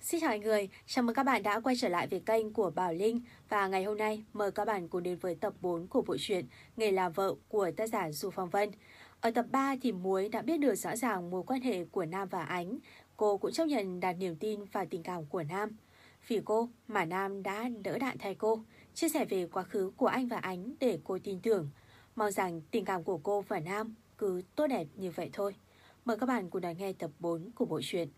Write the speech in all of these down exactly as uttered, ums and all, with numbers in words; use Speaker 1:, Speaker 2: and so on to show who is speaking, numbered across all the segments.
Speaker 1: Xin chào mọi người, chào mừng các bạn đã quay trở lại với kênh của Bảo Linh. Và ngày hôm nay mời các bạn cùng đến với tập bốn của bộ truyện Nghề làm vợ của tác giả Du Phong Vân. Ở tập ba thì Muối đã biết được rõ ràng mối quan hệ của Nam và Ánh. Cô cũng chấp nhận đặt niềm tin và tình cảm của Nam. Vì cô mà Nam đã đỡ đạn thay cô, chia sẻ về quá khứ của anh và Ánh để cô tin tưởng. Mong rằng tình cảm của cô và Nam cứ tốt đẹp như vậy thôi. Mời các bạn cùng đón nghe tập bốn của bộ truyện.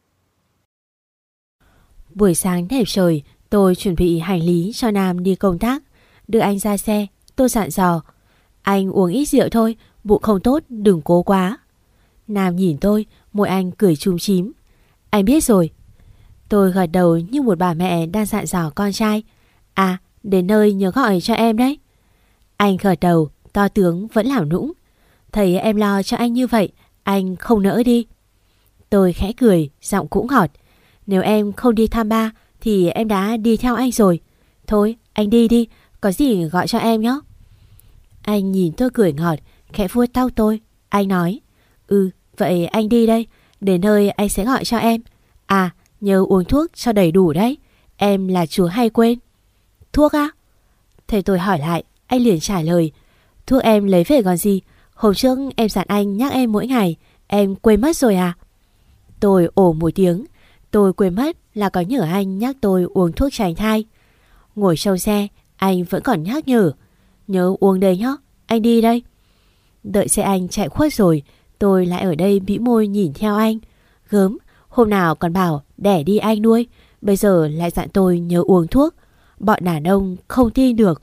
Speaker 2: Buổi sáng đẹp trời, tôi chuẩn bị hành lý cho Nam đi công tác. Đưa anh ra xe, tôi dặn dò: anh uống ít rượu thôi, bụng không tốt, đừng cố quá. Nam nhìn tôi, môi anh cười chúm chím: anh biết rồi. Tôi gật đầu như một bà mẹ đang dặn dò con trai: à, đến nơi nhớ gọi cho em đấy. Anh gật đầu, to tướng vẫn làm nũng: thấy em lo cho anh như vậy, anh không nỡ đi. Tôi khẽ cười, giọng cũng ngọt: nếu em không đi thăm ba thì em đã đi theo anh rồi. Thôi anh đi đi, có gì gọi cho em nhé. Anh nhìn tôi cười ngọt, khẽ vuốt tóc tôi. Anh nói: ừ, vậy anh đi đây, đến nơi anh sẽ gọi cho em. À, nhớ uống thuốc cho đầy đủ đấy, em là chúa hay quên. Thuốc á? Thế tôi hỏi lại, anh liền trả lời: thuốc em lấy về còn gì, hôm trước em dặn anh nhắc em mỗi ngày, em quên mất rồi à? Tôi ồ một tiếng. Tôi quên mất là có nhờ anh nhắc tôi uống thuốc tránh thai. Ngồi trong xe, anh vẫn còn nhắc nhở: nhớ uống đây nhé, anh đi đây. Đợi xe anh chạy khuất rồi, tôi lại ở đây bĩu môi nhìn theo anh. Gớm, hôm nào còn bảo đẻ đi anh nuôi, bây giờ lại dặn tôi nhớ uống thuốc. Bọn đàn ông không tin được.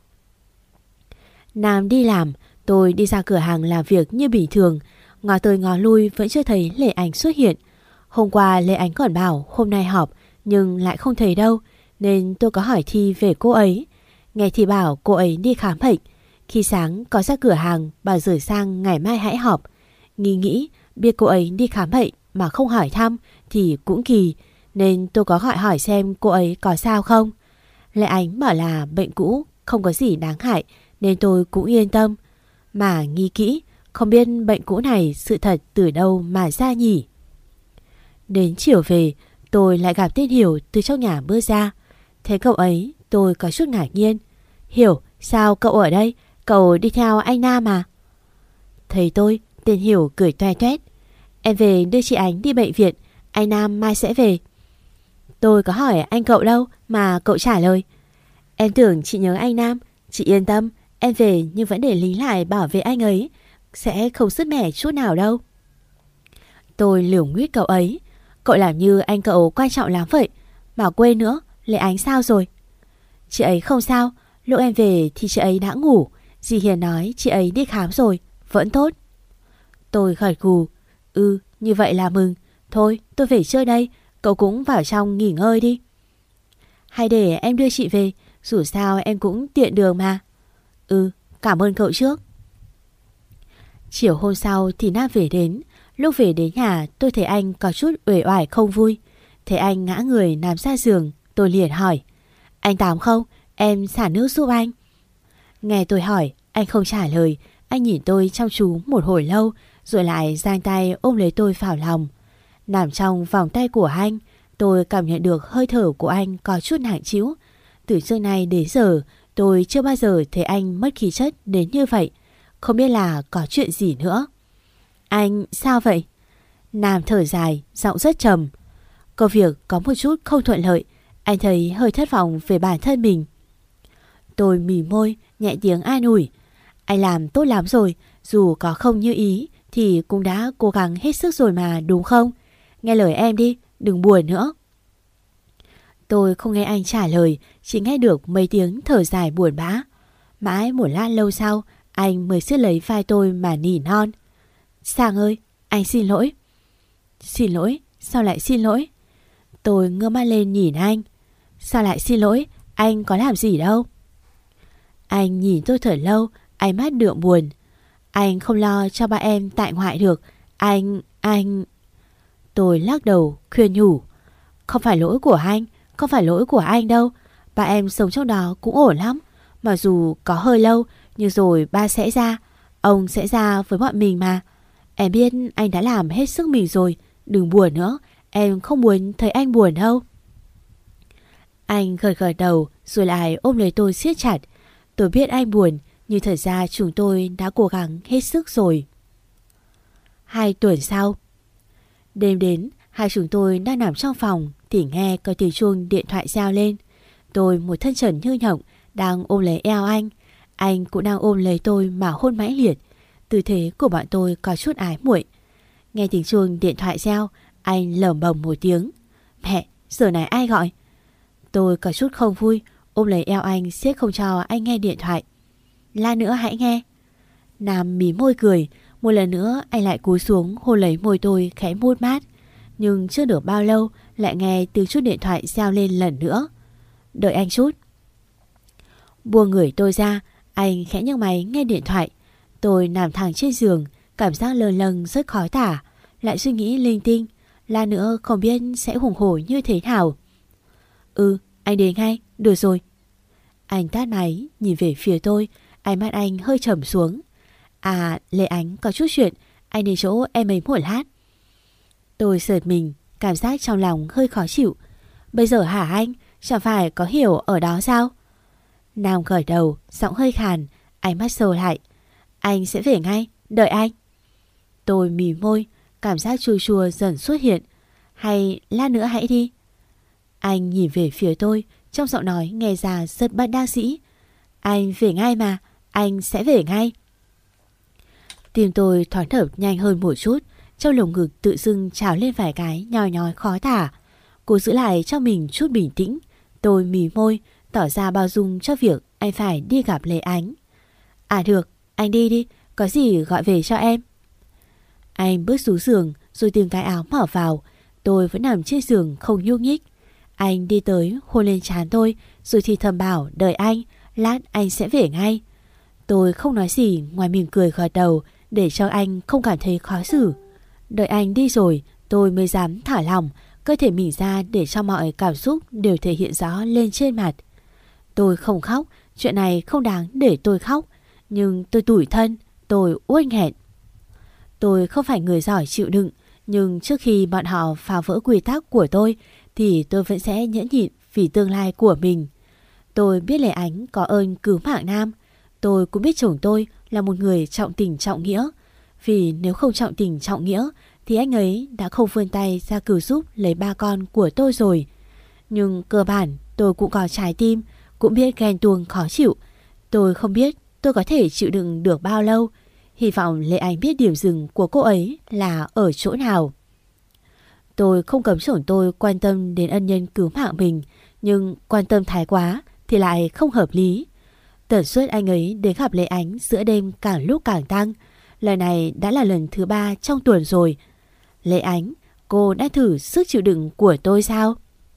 Speaker 2: Nam đi làm, tôi đi ra cửa hàng làm việc như bình thường. Ngó tới ngó lui vẫn chưa thấy Lệ Ánh xuất hiện. Hôm qua Lệ Ánh còn bảo hôm nay họp nhưng lại không thấy đâu, nên tôi có hỏi Thi về cô ấy. Nghe Thi bảo cô ấy đi khám bệnh. Khi sáng có ra cửa hàng bảo rời sang ngày mai hãy họp. Nghĩ nghĩ biết cô ấy đi khám bệnh mà không hỏi thăm thì cũng kỳ, nên tôi có gọi hỏi xem cô ấy có sao không. Lệ Ánh bảo là bệnh cũ, không có gì đáng hại, nên tôi cũng yên tâm. Mà nghĩ kỹ, không biết bệnh cũ này sự thật từ đâu mà ra nhỉ. Đến chiều về, tôi lại gặp tên Hiểu từ trong nhà bước ra. Thấy cậu ấy, tôi có chút ngạc nhiên. Hiểu, sao cậu ở đây? Cậu đi theo anh Nam à? Thấy tôi, tên Hiểu cười toe toét: em về đưa chị Ánh đi bệnh viện, anh Nam mai sẽ về. Tôi có hỏi anh cậu đâu mà cậu trả lời: em tưởng chị nhớ anh Nam. Chị yên tâm, em về nhưng vẫn để lính lại bảo vệ anh ấy, sẽ không sứt mẻ chút nào đâu. Tôi lườm nguyết cậu ấy: cậu làm như anh cậu quan trọng lắm vậy. Mà quên nữa, Lệ Ánh sao rồi? Chị ấy không sao, lúc em về thì chị ấy đã ngủ. Dì Hiền nói chị ấy đi khám rồi, vẫn tốt. Tôi gật gù: ừ, như vậy là mừng. Thôi tôi về chơi đây, cậu cũng vào trong nghỉ ngơi đi. Hay để em đưa chị về, dù sao em cũng tiện đường mà. Ừ, cảm ơn cậu trước. Chiều hôm sau thì Nam về đến. Lúc về đến nhà tôi thấy anh có chút uể oải không vui. Thấy anh ngã người nằm ra giường, tôi liền hỏi: anh Tám không? Em xả nước giúp anh. Nghe tôi hỏi, anh không trả lời. Anh nhìn tôi chăm chú một hồi lâu, rồi lại giang tay ôm lấy tôi vào lòng. Nằm trong vòng tay của anh, tôi cảm nhận được hơi thở của anh có chút nặng trĩu. Từ trước nay đến giờ, tôi chưa bao giờ thấy anh mất khí chất đến như vậy. Không biết là có chuyện gì nữa. Anh sao vậy? Nam thở dài, giọng rất trầm. Công việc có một chút không thuận lợi, anh thấy hơi thất vọng về bản thân mình. Tôi mỉm môi, nhẹ tiếng an ủi: anh làm tốt lắm rồi, dù có không như ý thì cũng đã cố gắng hết sức rồi mà, đúng không? Nghe lời em đi, đừng buồn nữa. Tôi không nghe anh trả lời, chỉ nghe được mấy tiếng thở dài buồn bã. Mãi một lát lâu sau, anh mới siết lấy vai tôi mà nỉ non: Sang ơi, anh xin lỗi. Xin lỗi? Sao lại xin lỗi? Tôi ngơ mắt lên nhìn anh. Sao lại xin lỗi? Anh có làm gì đâu. Anh nhìn tôi thở lâu, ánh mắt đượm buồn. Anh không lo cho ba em tại ngoại được. Anh, anh... Tôi lắc đầu, khuyên nhủ: không phải lỗi của anh, không phải lỗi của anh đâu. Ba em sống trong đó cũng ổn lắm. Mặc dù có hơi lâu, nhưng rồi ba sẽ ra. Ông sẽ ra với bọn mình mà. Em biết anh đã làm hết sức mình rồi. Đừng buồn nữa, em không muốn thấy anh buồn đâu. Anh gật gật đầu rồi lại ôm lấy tôi siết chặt. Tôi biết anh buồn, nhưng thật ra chúng tôi đã cố gắng hết sức rồi. Hai tuần sau, đêm đến, hai chúng tôi đang nằm trong phòng thì nghe có tiếng chuông điện thoại reo lên. Tôi một thân trần như nhộng đang ôm lấy eo anh. Anh cũng đang ôm lấy tôi mà hôn mãnh liệt. Tư thế của bọn tôi có chút ái muội. Nghe tiếng chuông điện thoại reo, anh lẩm bẩm một tiếng. Mẹ, giờ này ai gọi? Tôi có chút không vui, ôm lấy eo anh siết không cho anh nghe điện thoại. Lát nữa hãy nghe. Nam mí môi cười. Một lần nữa anh lại cúi xuống hôn lấy môi tôi khẽ mút mát. Nhưng chưa được bao lâu lại nghe tiếng chuông điện thoại reo lên lần nữa. Đợi anh chút. Buông người tôi ra, anh khẽ nhấc máy nghe điện thoại. Tôi nằm thẳng trên giường, cảm giác lơ lâng rất khó tả. Lại suy nghĩ linh tinh, lát nữa không biết sẽ hùng hổ như thế nào. Ừ, anh đến ngay, được rồi. Anh tắt máy, nhìn về phía tôi, ánh mắt anh hơi trầm xuống. À, Lê Ánh, có chút chuyện, anh đến chỗ em ấy một lát. Tôi sợt mình, cảm giác trong lòng hơi khó chịu. Bây giờ hả anh, chẳng phải có Hiểu ở đó sao? Nam gật đầu, giọng hơi khàn, ánh mắt sâu lại. Anh sẽ về ngay, đợi anh. Tôi mỉm môi, cảm giác chua chua dần xuất hiện. Hay lát nữa hãy đi. Anh nhìn về phía tôi, trong giọng nói nghe ra rất bất đắc dĩ. Anh về ngay mà, anh sẽ về ngay. Tim tôi thoáng thở nhanh hơn một chút, trong lồng ngực tự dưng trào lên vài cái nhói nhói khó tả. Cố giữ lại cho mình chút bình tĩnh. Tôi mí môi, tỏ ra bao dung cho việc anh phải đi gặp Lê Ánh. À được, anh đi đi, có gì gọi về cho em. Anh bước xuống giường rồi tìm cái áo mở vào. Tôi vẫn nằm trên giường không nhúc nhích. Anh đi tới hôn lên trán tôi rồi thì thầm bảo đợi anh, lát anh sẽ về ngay. Tôi không nói gì ngoài mỉm cười gật đầu để cho anh không cảm thấy khó xử. Đợi anh đi rồi tôi mới dám thả lỏng cơ thể mình ra để cho mọi cảm xúc đều thể hiện rõ lên trên mặt. Tôi không khóc, chuyện này không đáng để tôi khóc. Nhưng tôi tủi thân, tôi uất nghẹn. Tôi không phải người giỏi chịu đựng, nhưng trước khi bọn họ phá vỡ quy tắc của tôi thì tôi vẫn sẽ nhẫn nhịn vì tương lai của mình. Tôi biết Lê Ánh có ơn cứu mạng Nam. Tôi cũng biết chồng tôi là một người trọng tình trọng nghĩa. Vì nếu không trọng tình trọng nghĩa thì anh ấy đã không vươn tay ra cứu giúp lấy ba con của tôi rồi. Nhưng cơ bản tôi cũng có trái tim, cũng biết ghen tuông khó chịu. Tôi không biết tôi có thể chịu đựng được bao lâu. Hy vọng Lê Ánh biết điểm dừng của cô ấy là ở chỗ nào. Tôi không cấm chồng tôi quan tâm đến ân nhân cứu mạng mình, nhưng quan tâm thái quá thì lại không hợp lý. Tần suất anh ấy đến gặp Lê Ánh giữa đêm càng lúc càng tăng. Lần này đã là lần thứ ba trong tuần rồi. Lê Ánh, cô đã thử sức chịu đựng của tôi sao?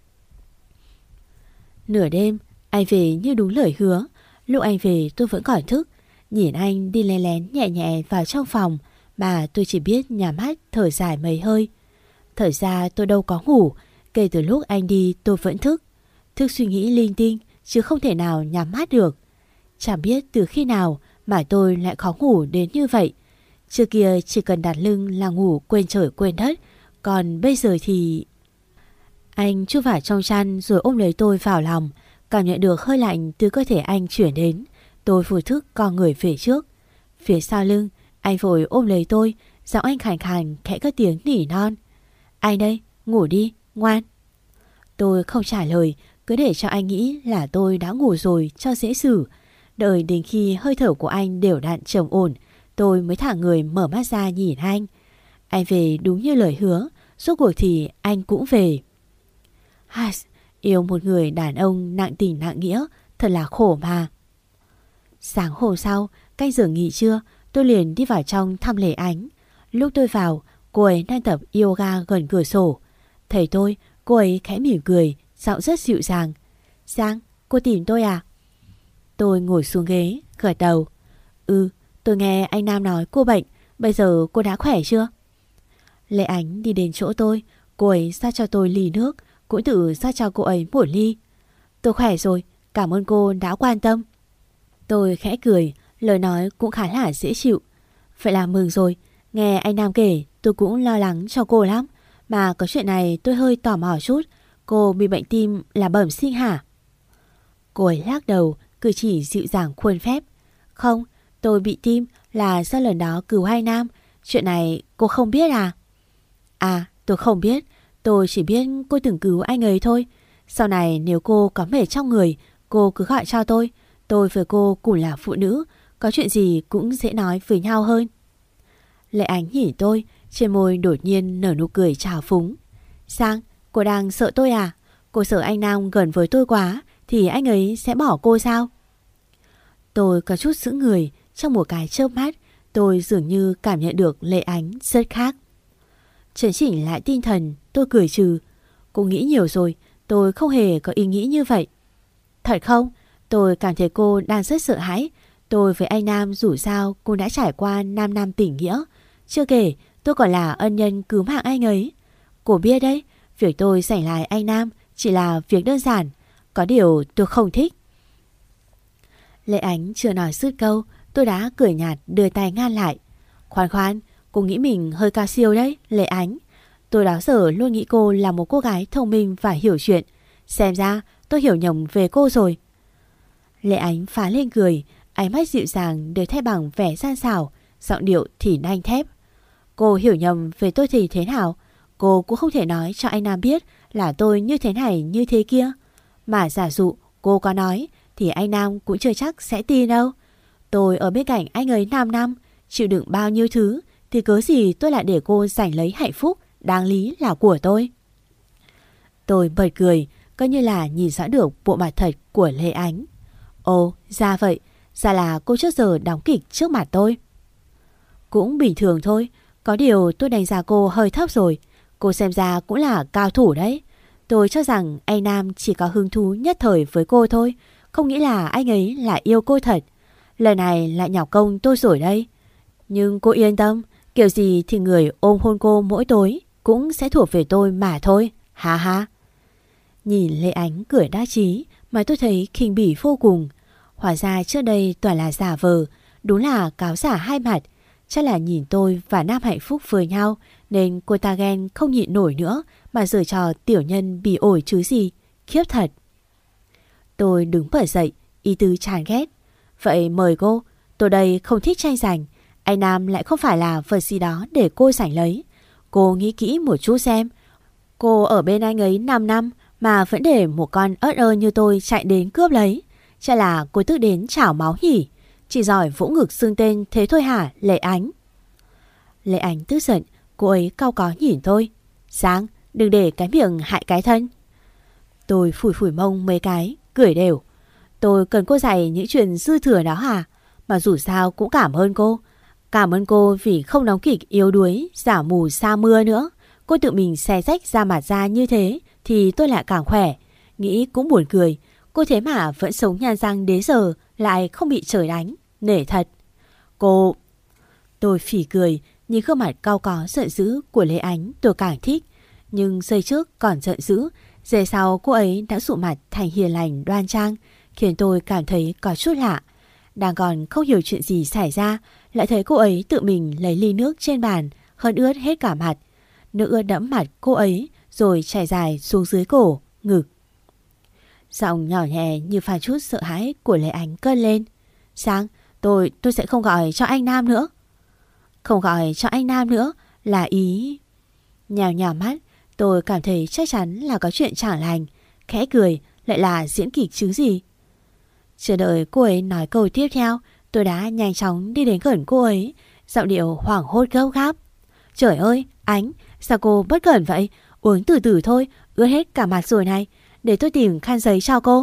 Speaker 2: Nửa đêm, anh về như đúng lời hứa. Lúc anh về tôi vẫn còn thức. Nhìn anh đi lén lén nhẹ nhẹ vào trong phòng mà tôi chỉ biết nhắm mắt thở dài mấy hơi. Thật ra tôi đâu có ngủ. Kể từ lúc anh đi tôi vẫn thức. Thức suy nghĩ linh tinh chứ không thể nào nhắm mắt được. Chẳng biết từ khi nào mà tôi lại khó ngủ đến như vậy. Trước kia chỉ cần đặt lưng là ngủ quên trời quên đất. Còn bây giờ thì... Anh chui vào trong chăn rồi ôm lấy tôi vào lòng. Cảm nhận được hơi lạnh từ cơ thể anh chuyển đến. Tôi vô thức co người về trước. Phía sau lưng anh vội ôm lấy tôi. Giọng anh khàn khàn khẽ cất tiếng nỉ non. Anh đây, ngủ đi, ngoan. Tôi không trả lời, cứ để cho anh nghĩ là tôi đã ngủ rồi cho dễ xử. Đợi đến khi hơi thở của anh đều đặn trầm ổn, tôi mới thả người mở mắt ra nhìn anh. Anh về đúng như lời hứa, rốt cuộc thì anh cũng về. Ha, yêu một người đàn ông nặng tình nặng nghĩa, thật là khổ mà. Sáng hôm sau, canh giờ nghỉ trưa, tôi liền đi vào trong thăm Lê Ánh. Lúc tôi vào, cô ấy đang tập yoga gần cửa sổ. Thấy tôi, cô ấy khẽ mỉm cười, giọng rất dịu dàng. Giang, cô tìm tôi à? Tôi ngồi xuống ghế, gật đầu. Ừ, tôi nghe anh Nam nói cô bệnh, bây giờ cô đã khỏe chưa? Lê Ánh đi đến chỗ tôi, cô ấy ra cho tôi ly nước, cũng tự ra cho cô ấy một ly. Tôi khỏe rồi, cảm ơn cô đã quan tâm. Tôi khẽ cười, lời nói cũng khá là dễ chịu. Vậy là mừng rồi, nghe anh Nam kể tôi cũng lo lắng cho cô lắm. Mà có chuyện này tôi hơi tò mò chút. Cô bị bệnh tim là bẩm sinh hả? Cô ấy lắc đầu, cử chỉ dịu dàng khuôn phép. Không, tôi bị tim là do lần đó cứu hai nam. Chuyện này cô không biết à? À, tôi không biết. Tôi chỉ biết cô từng cứu anh ấy thôi. Sau này nếu cô có mệt trong người, cô cứ gọi cho tôi. Tôi với cô cùng là phụ nữ, có chuyện gì cũng dễ nói với nhau hơn. Lệ Ánh nhìn tôi, trên môi đột nhiên nở nụ cười trào phúng. Sang, cô đang sợ tôi à? Cô sợ anh Nam gần với tôi quá thì anh ấy sẽ bỏ cô sao? Tôi có chút sững người. Trong một cái chớp mắt, tôi dường như cảm nhận được Lệ Ánh rất khác. Chấn chỉnh lại tinh thần, tôi cười trừ. Cô nghĩ nhiều rồi, tôi không hề có ý nghĩ như vậy. Thật không? Tôi cảm thấy cô đang rất sợ hãi. Tôi với anh Nam dù sao cũng đã trải qua năm năm tình nghĩa. Chưa kể tôi còn là ân nhân cứu mạng anh ấy. Cô biết đấy, việc tôi giành lại anh Nam chỉ là việc đơn giản. Có điều tôi không thích. Lệ Ánh chưa nói dứt câu, tôi đã cười nhạt đưa tay ngăn lại. Khoan khoan, cô nghĩ mình hơi cao siêu đấy, Lệ Ánh. Tôi đó giờ luôn nghĩ cô là một cô gái thông minh và hiểu chuyện. Xem ra tôi hiểu nhầm về cô rồi. Lệ Ánh phá lên cười, ánh mắt dịu dàng được thay bằng vẻ gian xảo, giọng điệu thì đanh thép. Cô hiểu nhầm về tôi thì thế nào? Cô cũng không thể nói cho anh Nam biết là tôi như thế này như thế kia. Mà giả dụ cô có nói thì anh Nam cũng chưa chắc sẽ tin đâu. Tôi ở bên cạnh anh ấy năm năm, chịu đựng bao nhiêu thứ, thì cớ gì tôi lại để cô giành lấy hạnh phúc đáng lý là của tôi. Tôi bật cười, coi như là nhìn rõ được bộ mặt thật của Lệ Ánh. Ồ, ra vậy, ra là cô trước giờ đóng kịch trước mặt tôi. Cũng bình thường thôi, có điều tôi đánh giá cô hơi thấp rồi. Cô xem ra cũng là cao thủ đấy. Tôi cho rằng anh Nam chỉ có hứng thú nhất thời với cô thôi, không nghĩ là anh ấy là yêu cô thật. Lần này lại nhọc công tôi rồi đây. Nhưng cô yên tâm, kiểu gì thì người ôm hôn cô mỗi tối cũng sẽ thuộc về tôi mà thôi. Ha ha. Nhìn Lệ Ánh cười đắc chí mà tôi thấy khinh bỉ vô cùng. Hóa ra trước đây toàn là giả vờ, đúng là cáo giả hai mặt. Chắc là nhìn tôi và Nam hạnh phúc với nhau nên cô ta ghen không nhịn nổi nữa mà giở trò tiểu nhân bị ổi chứ gì. Khiếp thật. Tôi đứng bật dậy, ý tứ chán ghét. Vậy mời cô, tôi đây không thích tranh giành. Anh Nam lại không phải là vật gì đó để cô giành lấy. Cô nghĩ kỹ một chút xem. Cô ở bên anh ấy năm năm mà vẫn để một con ớt ơ như tôi chạy đến cướp lấy. Chắc là cô tức đến chảo máu nhỉ. Chỉ giỏi vỗ ngực xưng tên thế thôi hả, Lệ Ánh? Lệ Ánh tức giận, cô ấy cau có nhìn tôi. Sáng, đừng để cái miệng hại cái thân. Tôi phủi phủi mông mấy cái, cười đều. Tôi cần cô dạy những chuyện dư thừa đó hả? Mà dù sao cũng cảm ơn cô. Cảm ơn cô vì không đóng kịch yếu đuối, giả mù sa mưa nữa. Cô tự mình xé rách ra mặt ra như thế thì tôi lại càng khỏe. Nghĩ cũng buồn cười. Cô thế mà vẫn sống nhan răng đến giờ lại không bị trời đánh. Nể thật. Cô... Tôi phỉ cười, nhìn gương mặt cau có giận dữ của Lệ Ánh tôi càng thích. Nhưng giây trước còn giận dữ, giây sau cô ấy đã dụ mặt thành hiền lành đoan trang, khiến tôi cảm thấy có chút lạ. Đang còn không hiểu chuyện gì xảy ra, lại thấy cô ấy tự mình lấy ly nước trên bàn, hơn ướt hết cả mặt. Nước ướt đẫm mặt cô ấy rồi chảy dài xuống dưới cổ, ngực. Giọng nhỏ nhẹ như pha chút sợ hãi của Lệ Ánh cất lên. Sáng, tôi, tôi sẽ không gọi cho anh Nam nữa. Không gọi cho anh Nam nữa là ý... Nhào nhào mắt, tôi cảm thấy chắc chắn là có chuyện chẳng lành. Khẽ cười, lại là diễn kịch chứ gì. Chờ đợi cô ấy nói câu tiếp theo, tôi đã nhanh chóng đi đến gần cô ấy, giọng điệu hoảng hốt gấp gáp. Trời ơi, Ánh, sao cô bất cẩn vậy? Uống từ từ thôi, ướt hết cả mặt rồi này. Để tôi tìm khăn giấy cho cô.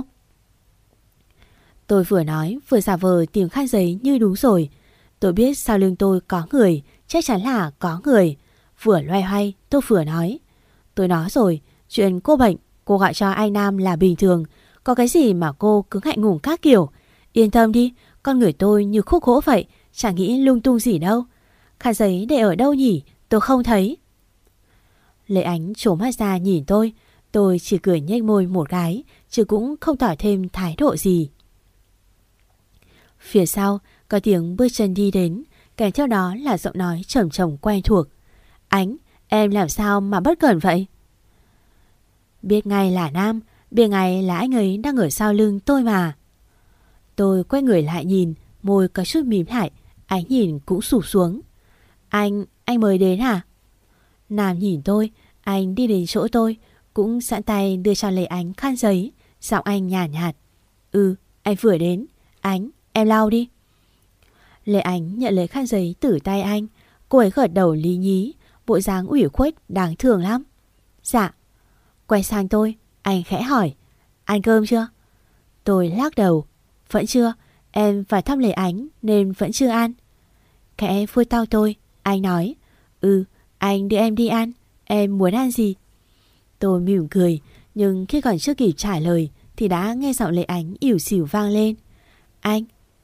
Speaker 2: Tôi vừa nói vừa giả vờ tìm khăn giấy như đúng rồi. Tôi biết sau lưng tôi có người, chắc chắn là có người. Vừa loay hoay tôi vừa nói. Tôi nói rồi, chuyện cô bệnh, cô gọi cho anh Nam là bình thường. Có cái gì mà cô cứ ngại ngùng các kiểu. Yên tâm đi, con người tôi như khúc gỗ vậy, chẳng nghĩ lung tung gì đâu. Khăn giấy để ở đâu nhỉ, tôi không thấy. Lệ Ánh trố mắt ra nhìn tôi. Tôi chỉ cười nhếch môi một cái, chứ cũng không tỏ thêm thái độ gì. Phía sau có tiếng bước chân đi đến, kèm theo đó là giọng nói trầm trầm quen thuộc. Ánh, em làm sao mà bất cẩn vậy? Biết ngay là Nam, biết ngay là anh ấy đang ở sau lưng tôi mà. Tôi quay người lại nhìn, môi có chút mím lại, ánh nhìn cũng sụp xuống. Anh, anh mới đến hả? Nam nhìn tôi, anh đi đến chỗ tôi, cũng sẵn tay đưa cho Lệ Ánh khăn giấy. Giọng anh nhàn nhạt, nhạt. Ừ, anh vừa đến. Ánh, em lau đi. Lệ Ánh nhận lấy khăn giấy từ tay anh. Cô ấy gật đầu lý nhí, bộ dáng ủy khuất đáng thương lắm. Dạ. Quay sang tôi, anh khẽ hỏi, ăn cơm chưa? Tôi lắc đầu, vẫn chưa, em phải thăm Lệ Ánh nên vẫn chưa ăn. Khẽ phôi tao tôi, anh nói, ừ, anh đưa em đi ăn, em muốn ăn gì? Tôi mỉm cười, nhưng khi còn chưa kịp trả lời thì đã nghe giọng Lệ Ánh ỉu xỉu vang lên. Anh.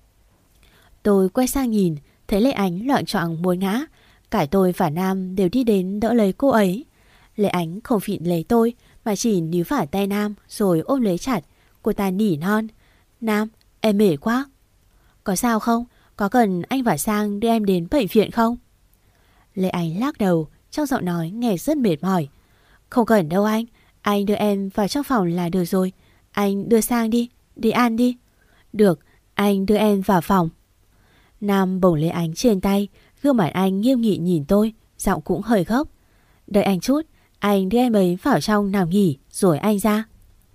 Speaker 2: Tôi quay sang nhìn, thấy Lệ Ánh loạng choạng muốn ngã. Cả tôi và Nam đều đi đến đỡ lấy cô ấy. Lệ Ánh không phịn lấy tôi mà chỉ níu phải tay Nam rồi ôm lấy chặt. Cô ta nỉ non, Nam, em mệt quá. Có sao không? Có cần anh và Sang đưa em đến bệnh viện không? Lệ Ánh lắc đầu, trong giọng nói nghe rất mệt mỏi. Không cần đâu anh, anh đưa em vào trong phòng là được rồi. Anh đưa Sang đi, đi ăn đi. Được, anh đưa em vào phòng. Nam bồng Lệ Ánh trên tay, gương mặt anh nghiêm nghị nhìn tôi, giọng cũng hơi gấp. Đợi anh chút, anh đưa em ấy vào trong nằm nghỉ rồi anh ra.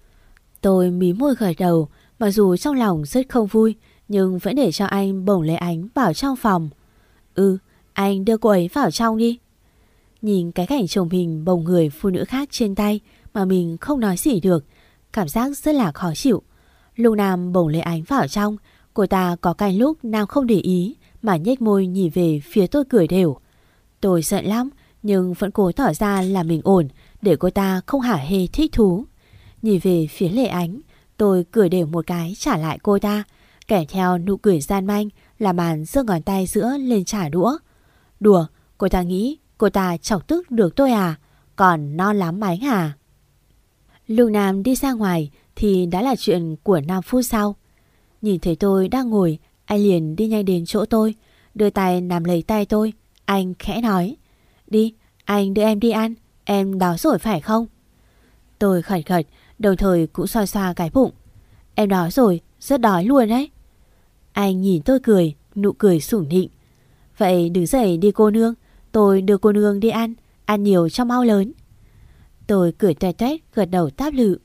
Speaker 2: Tôi mím môi gật đầu, mặc dù trong lòng rất không vui, nhưng vẫn để cho anh bồng Lệ Ánh vào trong phòng. Ừ, anh đưa cô ấy vào trong đi. Nhìn cái cảnh chồng mình bồng người phụ nữ khác trên tay mà mình không nói gì được, cảm giác rất là khó chịu. Lúc Nam bồng Lệ Ánh vào trong, cô ta có cái lúc Nam không để ý mà nhếch môi nhìn về phía tôi cười đều. Tôi giận lắm nhưng vẫn cố tỏ ra là mình ổn để cô ta không hả hê thích thú. Nhìn về phía Lệ Ánh, tôi cười đều một cái trả lại cô ta, kèm theo nụ cười gian manh là màn giơ ngón tay giữa lên trả đũa. Đùa, cô ta nghĩ cô ta chọc tức được tôi à? Còn non lắm mánh à? Lúc Nam đi ra ngoài thì đã là chuyện của năm phút sau. Nhìn thấy tôi đang ngồi, anh liền đi nhanh đến chỗ tôi, đưa tay nắm lấy tay tôi. Anh khẽ nói, đi, anh đưa em đi ăn, em đói rồi phải không? Tôi khẩn khật, đồng thời cũng xoa xoa cái bụng. Em đói rồi, rất đói luôn đấy. Anh nhìn tôi cười, nụ cười sủng nịnh. Vậy đứng dậy đi cô nương, tôi đưa cô nương đi ăn, ăn nhiều cho mau lớn. Tôi cười tuét tuét gật đầu táp lự.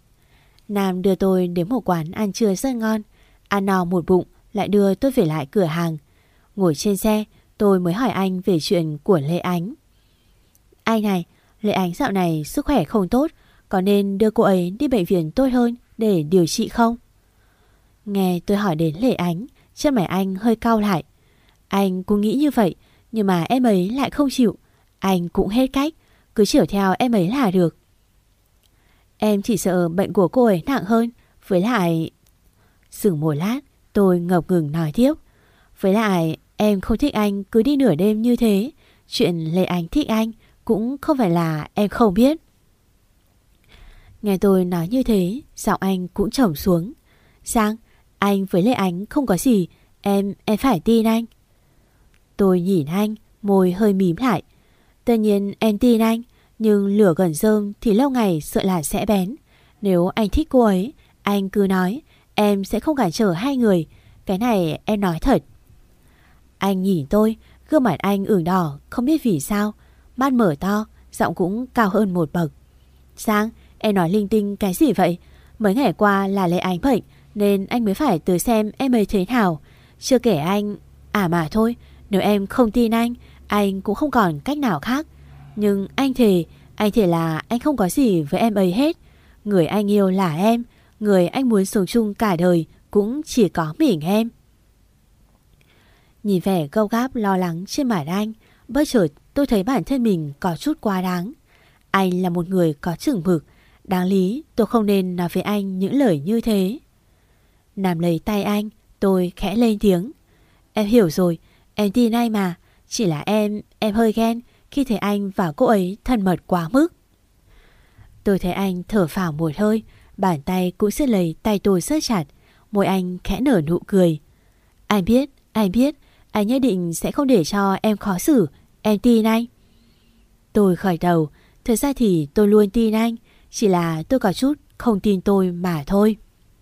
Speaker 2: Nam đưa tôi đến một quán ăn trưa rất ngon. Ăn no một bụng lại đưa tôi về lại cửa hàng. Ngồi trên xe tôi mới hỏi anh về chuyện của Lệ Ánh. Anh này, Lệ Ánh dạo này sức khỏe không tốt, có nên đưa cô ấy đi bệnh viện tốt hơn để điều trị không? Nghe tôi hỏi đến Lệ Ánh, chân mày anh hơi cau lại. Anh cũng nghĩ như vậy, nhưng mà em ấy lại không chịu. Anh cũng hết cách, cứ chiều theo em ấy là được. Em chỉ sợ bệnh của cô ấy nặng hơn. Với lại... Dừng một lát, tôi ngập ngừng nói tiếp. Với lại em không thích anh cứ đi nửa đêm như thế. Chuyện Lệ Ánh thích anh cũng không phải là em không biết. Nghe tôi nói như thế, giọng anh cũng trầm xuống. Sang, anh với Lệ Ánh không có gì, Em, em phải tin anh. Tôi nhìn anh, môi hơi mím lại. Tất nhiên em tin anh, nhưng lửa gần rơm thì lâu ngày sợ là sẽ bén. Nếu anh thích cô ấy, anh cứ nói, em sẽ không cản trở hai người. Cái này em nói thật. Anh nhìn tôi, gương mặt anh ửng đỏ, không biết vì sao. Mắt mở to, giọng cũng cao hơn một bậc. Sang, em nói linh tinh cái gì vậy? Mấy ngày qua là Lệ Ánh bệnh, nên anh mới phải tới xem em ấy thế nào. Chưa kể anh... À mà thôi, nếu em không tin anh, anh cũng không còn cách nào khác. Nhưng anh thề, anh thề là anh không có gì với em ấy hết. Người anh yêu là em, người anh muốn sống chung cả đời cũng chỉ có mình em. Nhìn vẻ gâu gáp lo lắng trên mặt anh, bất chợt tôi thấy bản thân mình có chút quá đáng. Anh là một người có chừng mực, đáng lý tôi không nên nói với anh những lời như thế. Nắm lấy tay anh, tôi khẽ lên tiếng. Em hiểu rồi, em tin anh mà. Chỉ là em, em hơi ghen khi thấy anh và cô ấy thân mật quá mức. Tôi thấy anh thở phào một hơi, bàn tay cũng siết lấy tay tôi rất chặt. Môi anh khẽ nở nụ cười. Anh biết, anh biết, anh nhất định sẽ không để cho em khó xử. Em tin anh. Tôi khởi đầu, thật ra thì tôi luôn tin anh. Chỉ là tôi có chút không tin tôi mà thôi.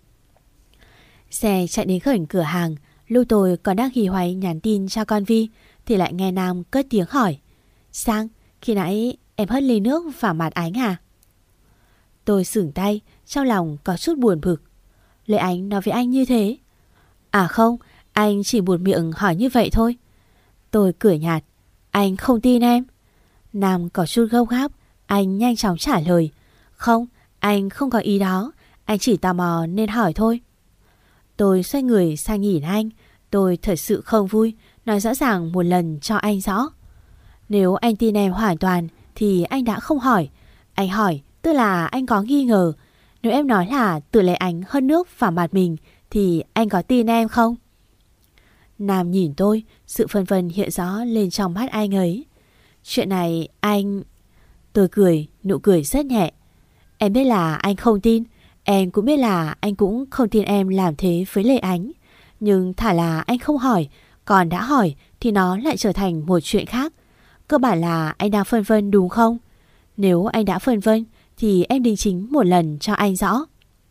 Speaker 2: Xe chạy đến gần cửa hàng. Lúc tôi còn đang hì hoáy nhắn tin cho con Vi thì lại nghe Nam cất tiếng hỏi: Sang, khi nãy em hất ly nước vào mặt Ánh à? Tôi sửng tay, trong lòng có chút buồn bực. Lệ Ánh nói với anh như thế? À không, anh chỉ buột miệng hỏi như vậy thôi. Tôi cười nhạt: Anh không tin em? Nam có chút gấp gáp, anh nhanh chóng trả lời: Không, anh không có ý đó, anh chỉ tò mò nên hỏi thôi. Tôi xoay người sang nhìn anh. Tôi thật sự không vui, nói rõ ràng một lần cho anh rõ. Nếu anh tin em hoàn toàn thì anh đã không hỏi. Anh hỏi tức là anh có nghi ngờ. Nếu em nói là tự Lệ Ánh hất nước vào mặt mình thì anh có tin em không? Nam nhìn tôi, sự phân vân hiện rõ lên trong mắt anh ấy. Chuyện này anh... Tôi cười, nụ cười rất nhẹ. Em biết là anh không tin. Em cũng biết là anh cũng không tin em làm thế với Lệ Ánh. Nhưng thả là anh không hỏi, còn đã hỏi thì nó lại trở thành một chuyện khác. Cơ bản là anh đang phân vân đúng không? Nếu anh đã phân vân thì em đính chính một lần cho anh rõ.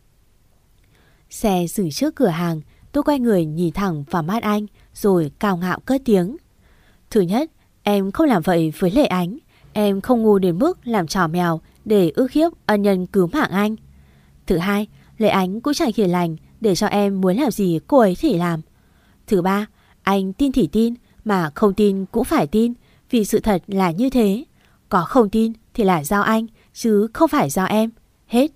Speaker 2: Xe dừng trước cửa hàng. Tôi quay người nhìn thẳng vào mắt anh rồi cao ngạo cất tiếng: Thứ nhất, em không làm vậy với Lệ Ánh. Em không ngu đến mức làm trò mèo để ức hiếp ân nhân cứu mạng anh. Thứ hai, Lệ Ánh cũng chẳng hiền lành để cho em muốn làm gì cô ấy thì làm. Thứ ba, anh tin thì tin, mà không tin cũng phải tin, vì sự thật là như thế. Có không tin thì là do anh, chứ không phải do em. Hết.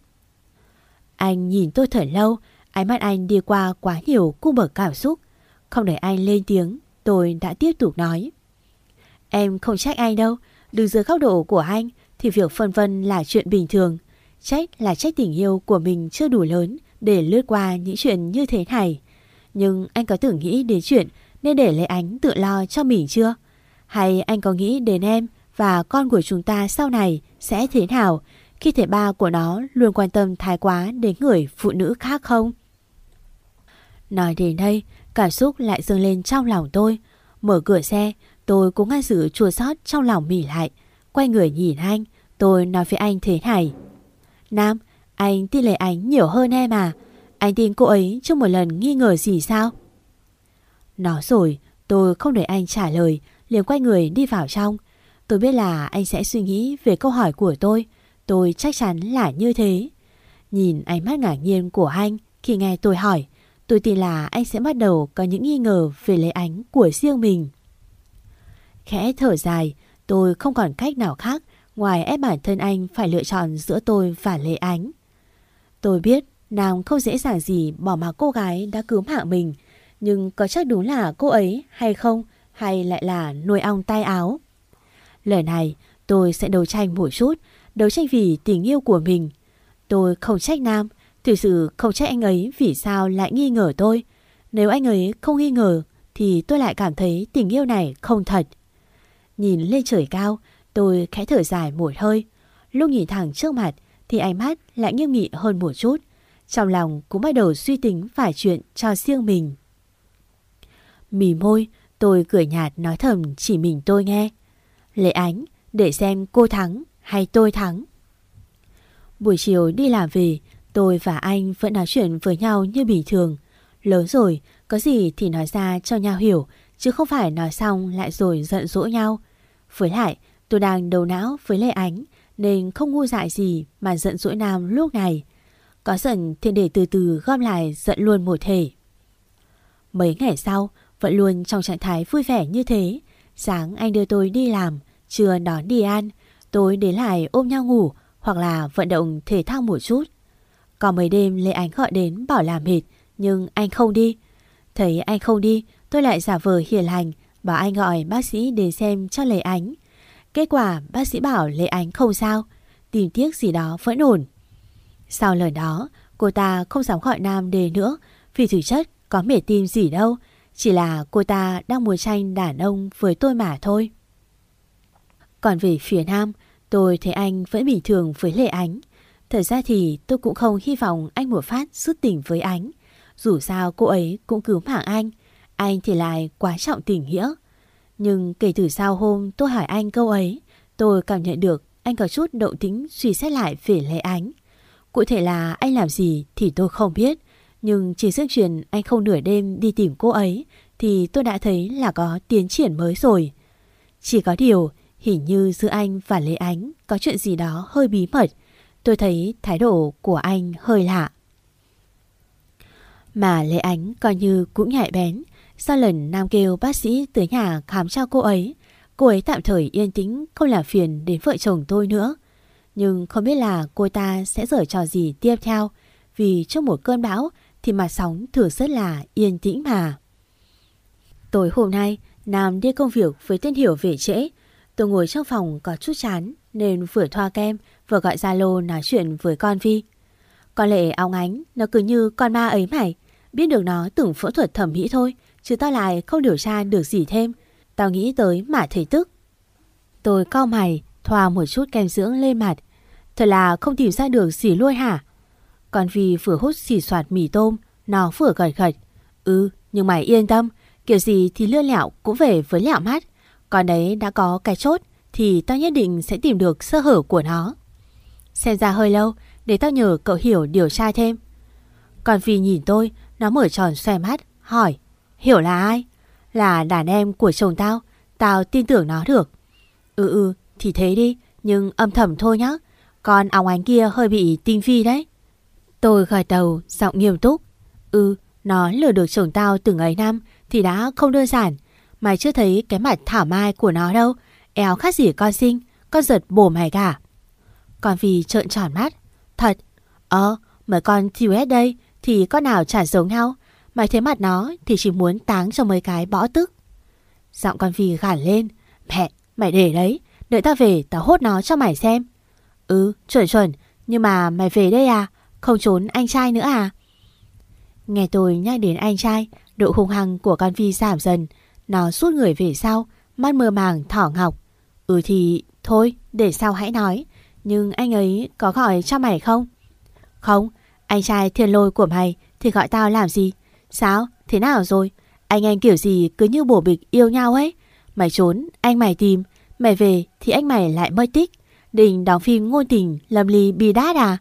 Speaker 2: Anh nhìn tôi thật lâu, ánh mắt anh đi qua quá nhiều cung bậc cảm xúc. Không để anh lên tiếng, tôi đã tiếp tục nói: Em không trách anh đâu. Đứng dưới góc độ của anh thì việc phân vân là chuyện bình thường. Trách là trách tình yêu của mình chưa đủ lớn để lướt qua những chuyện như thế này. Nhưng anh có từng nghĩ đến chuyện nên để Lệ Ánh tự lo cho mình chưa? Hay anh có nghĩ đến em và con của chúng ta sau này sẽ thế nào khi thể ba của nó luôn quan tâm thái quá đến người phụ nữ khác không? Nói đến đây, cảm xúc lại dâng lên trong lòng tôi. Mở cửa xe, tôi cũng ngăn sự chua xót trong lòng mình lại. Quay người nhìn anh, tôi nói với anh thế này: Nam, anh tin Lệ Ánh nhiều hơn em à? Anh tin cô ấy chưa một lần nghi ngờ gì sao? Nói rồi, tôi không để anh trả lời, liền quay người đi vào trong. Tôi biết là anh sẽ suy nghĩ về câu hỏi của tôi. Tôi chắc chắn là như thế. Nhìn ánh mắt ngạc nhiên của anh khi nghe tôi hỏi, tôi tin là anh sẽ bắt đầu có những nghi ngờ về Lệ Ánh của riêng mình. Khẽ thở dài, tôi không còn cách nào khác ngoài ép bản thân anh phải lựa chọn giữa tôi và Lệ Ánh. Tôi biết Nam không dễ dàng gì bỏ mặc cô gái đã cứu mạng mình, nhưng có chắc đúng là cô ấy hay không, hay lại là nuôi ong tay áo. Lần này tôi sẽ đấu tranh một chút, đấu tranh vì tình yêu của mình. Tôi không trách Nam, thực sự không trách anh ấy vì sao lại nghi ngờ tôi. Nếu anh ấy không nghi ngờ thì tôi lại cảm thấy tình yêu này không thật. Nhìn lên trời cao, tôi khẽ thở dài một hơi. Lúc nhìn thẳng trước mặt thì ánh mắt lại nghiêm nghị hơn một chút. Trong lòng cũng bắt đầu suy tính vài chuyện cho riêng mình. Mỉ môi, tôi cười nhạt nói thầm chỉ mình tôi nghe: Lệ Ánh, để xem cô thắng hay tôi thắng. Buổi chiều đi làm về, tôi và anh vẫn nói chuyện với nhau như bình thường. Lớn rồi, có gì thì nói ra cho nhau hiểu, chứ không phải nói xong lại rồi giận dỗi nhau. Với lại, tôi đang đầu não với Lệ Ánh nên không ngu dại gì mà giận dỗi Nam lúc này. Có giận thì để từ từ gom lại giận luôn một thể. Mấy ngày sau, vẫn luôn trong trạng thái vui vẻ như thế. Sáng anh đưa tôi đi làm, trưa đón đi ăn, tối đến lại ôm nhau ngủ hoặc là vận động thể thao một chút. Có mấy đêm Lệ Ánh gọi đến bảo là mệt, nhưng anh không đi. Thấy anh không đi, tôi lại giả vờ hiền lành, bảo anh gọi bác sĩ đến xem cho Lệ Ánh. Kết quả bác sĩ bảo Lệ Ánh không sao, tìm tiếc gì đó vẫn ổn. Sau lời đó, cô ta không dám gọi Nam đến nữa, vì thực chất có mệt tim gì đâu, chỉ là cô ta đang muốn tranh đàn ông với tôi mà thôi. Còn về phía Nam, tôi thấy anh vẫn bình thường với Lệ Ánh. Thật ra thì tôi cũng không hy vọng anh một phát dứt tình với Ánh. Dù sao cô ấy cũng cứu mạng anh, anh thì lại quá trọng tình nghĩa. Nhưng kể từ sau hôm tôi hỏi anh câu ấy, tôi cảm nhận được anh có chút động tĩnh suy xét lại về Lệ Ánh. Cụ thể là anh làm gì thì tôi không biết, nhưng chỉ sức truyền anh không nửa đêm đi tìm cô ấy thì tôi đã thấy là có tiến triển mới rồi. Chỉ có điều, hình như giữa anh và Lệ Ánh có chuyện gì đó hơi bí mật. Tôi thấy thái độ của anh hơi lạ. Mà Lệ Ánh coi như cũng nhạy bén. Sau lần Nam kêu bác sĩ tới nhà khám cho cô ấy, cô ấy tạm thời yên tĩnh không làm phiền đến vợ chồng tôi nữa. Nhưng không biết là cô ta sẽ giở trò gì tiếp theo, vì trong một cơn bão thì mặt sóng thường rất là yên tĩnh mà. Tối hôm nay, Nam đi công việc với tên Hiểu về trễ. Tôi ngồi trong phòng có chút chán nên vừa thoa kem vừa gọi Zalo nói chuyện với con Vi. Con Lệ óng ánh, nó cứ như con ma ấy mày. Biết được nó từng phẫu thuật thẩm mỹ thôi, chứ tao lại không điều tra được gì thêm. Tao nghĩ tới mà thấy tức. Tôi cau mày, thoa một chút kem dưỡng lên mặt. Thật là không tìm ra được gì luôn hả? Con Vi vừa hút xì xoạt mì tôm, nó vừa gật gật. Ừ, nhưng mày yên tâm, kiểu gì thì lươn lẹo cũng về với lẹo mắt. Còn đấy đã có cái chốt thì tao nhất định sẽ tìm được sơ hở của nó. Xem ra hơi lâu, để tao nhờ cậu Hiểu điều tra thêm. Còn Vi nhìn tôi, nó mở tròn xoe mắt, hỏi: Hiểu là ai? Là đàn em của chồng tao, tao tin tưởng nó được. Ừ ừ, thì thế đi, nhưng âm thầm thôi nhá. Con óng ánh kia hơi bị tinh vi đấy. Tôi gật đầu, giọng nghiêm túc. Ừ, nó lừa được chồng tao từng ấy năm thì đã không đơn giản. Mày chưa thấy cái mặt thảo mai của nó đâu. Éo khác gì con Sinh, con giật bổ mày cả. Con Vi trợn tròn mắt. Thật? Ờ, mấy con tê u ét đây thì con nào chả giống nhau. Mày thấy mặt nó thì chỉ muốn táng cho mấy cái bõ tức. Giọng con Vi gằn lên. Mẹ, mày để đấy, đợi tao về tao hốt nó cho mày xem. Ừ, chuẩn chuẩn, nhưng mà mày về đây à? Không trốn anh trai nữa à? Nghe tôi nhắc đến anh trai, độ hung hăng của con Vi giảm dần. Nó rút người về sau, mắt mơ màng thỏ ngọc. Ừ thì thôi, để sau hãy nói. Nhưng anh ấy có gọi cho mày không? Không, anh trai Thiên Lôi của mày thì gọi tao làm gì? Sao? Thế nào rồi? Anh anh kiểu gì cứ như bổ bịch yêu nhau ấy. Mày trốn, anh mày tìm. Mày về thì anh mày lại mất tích. Định đóng phim ngôn tình lâm ly bi đát à?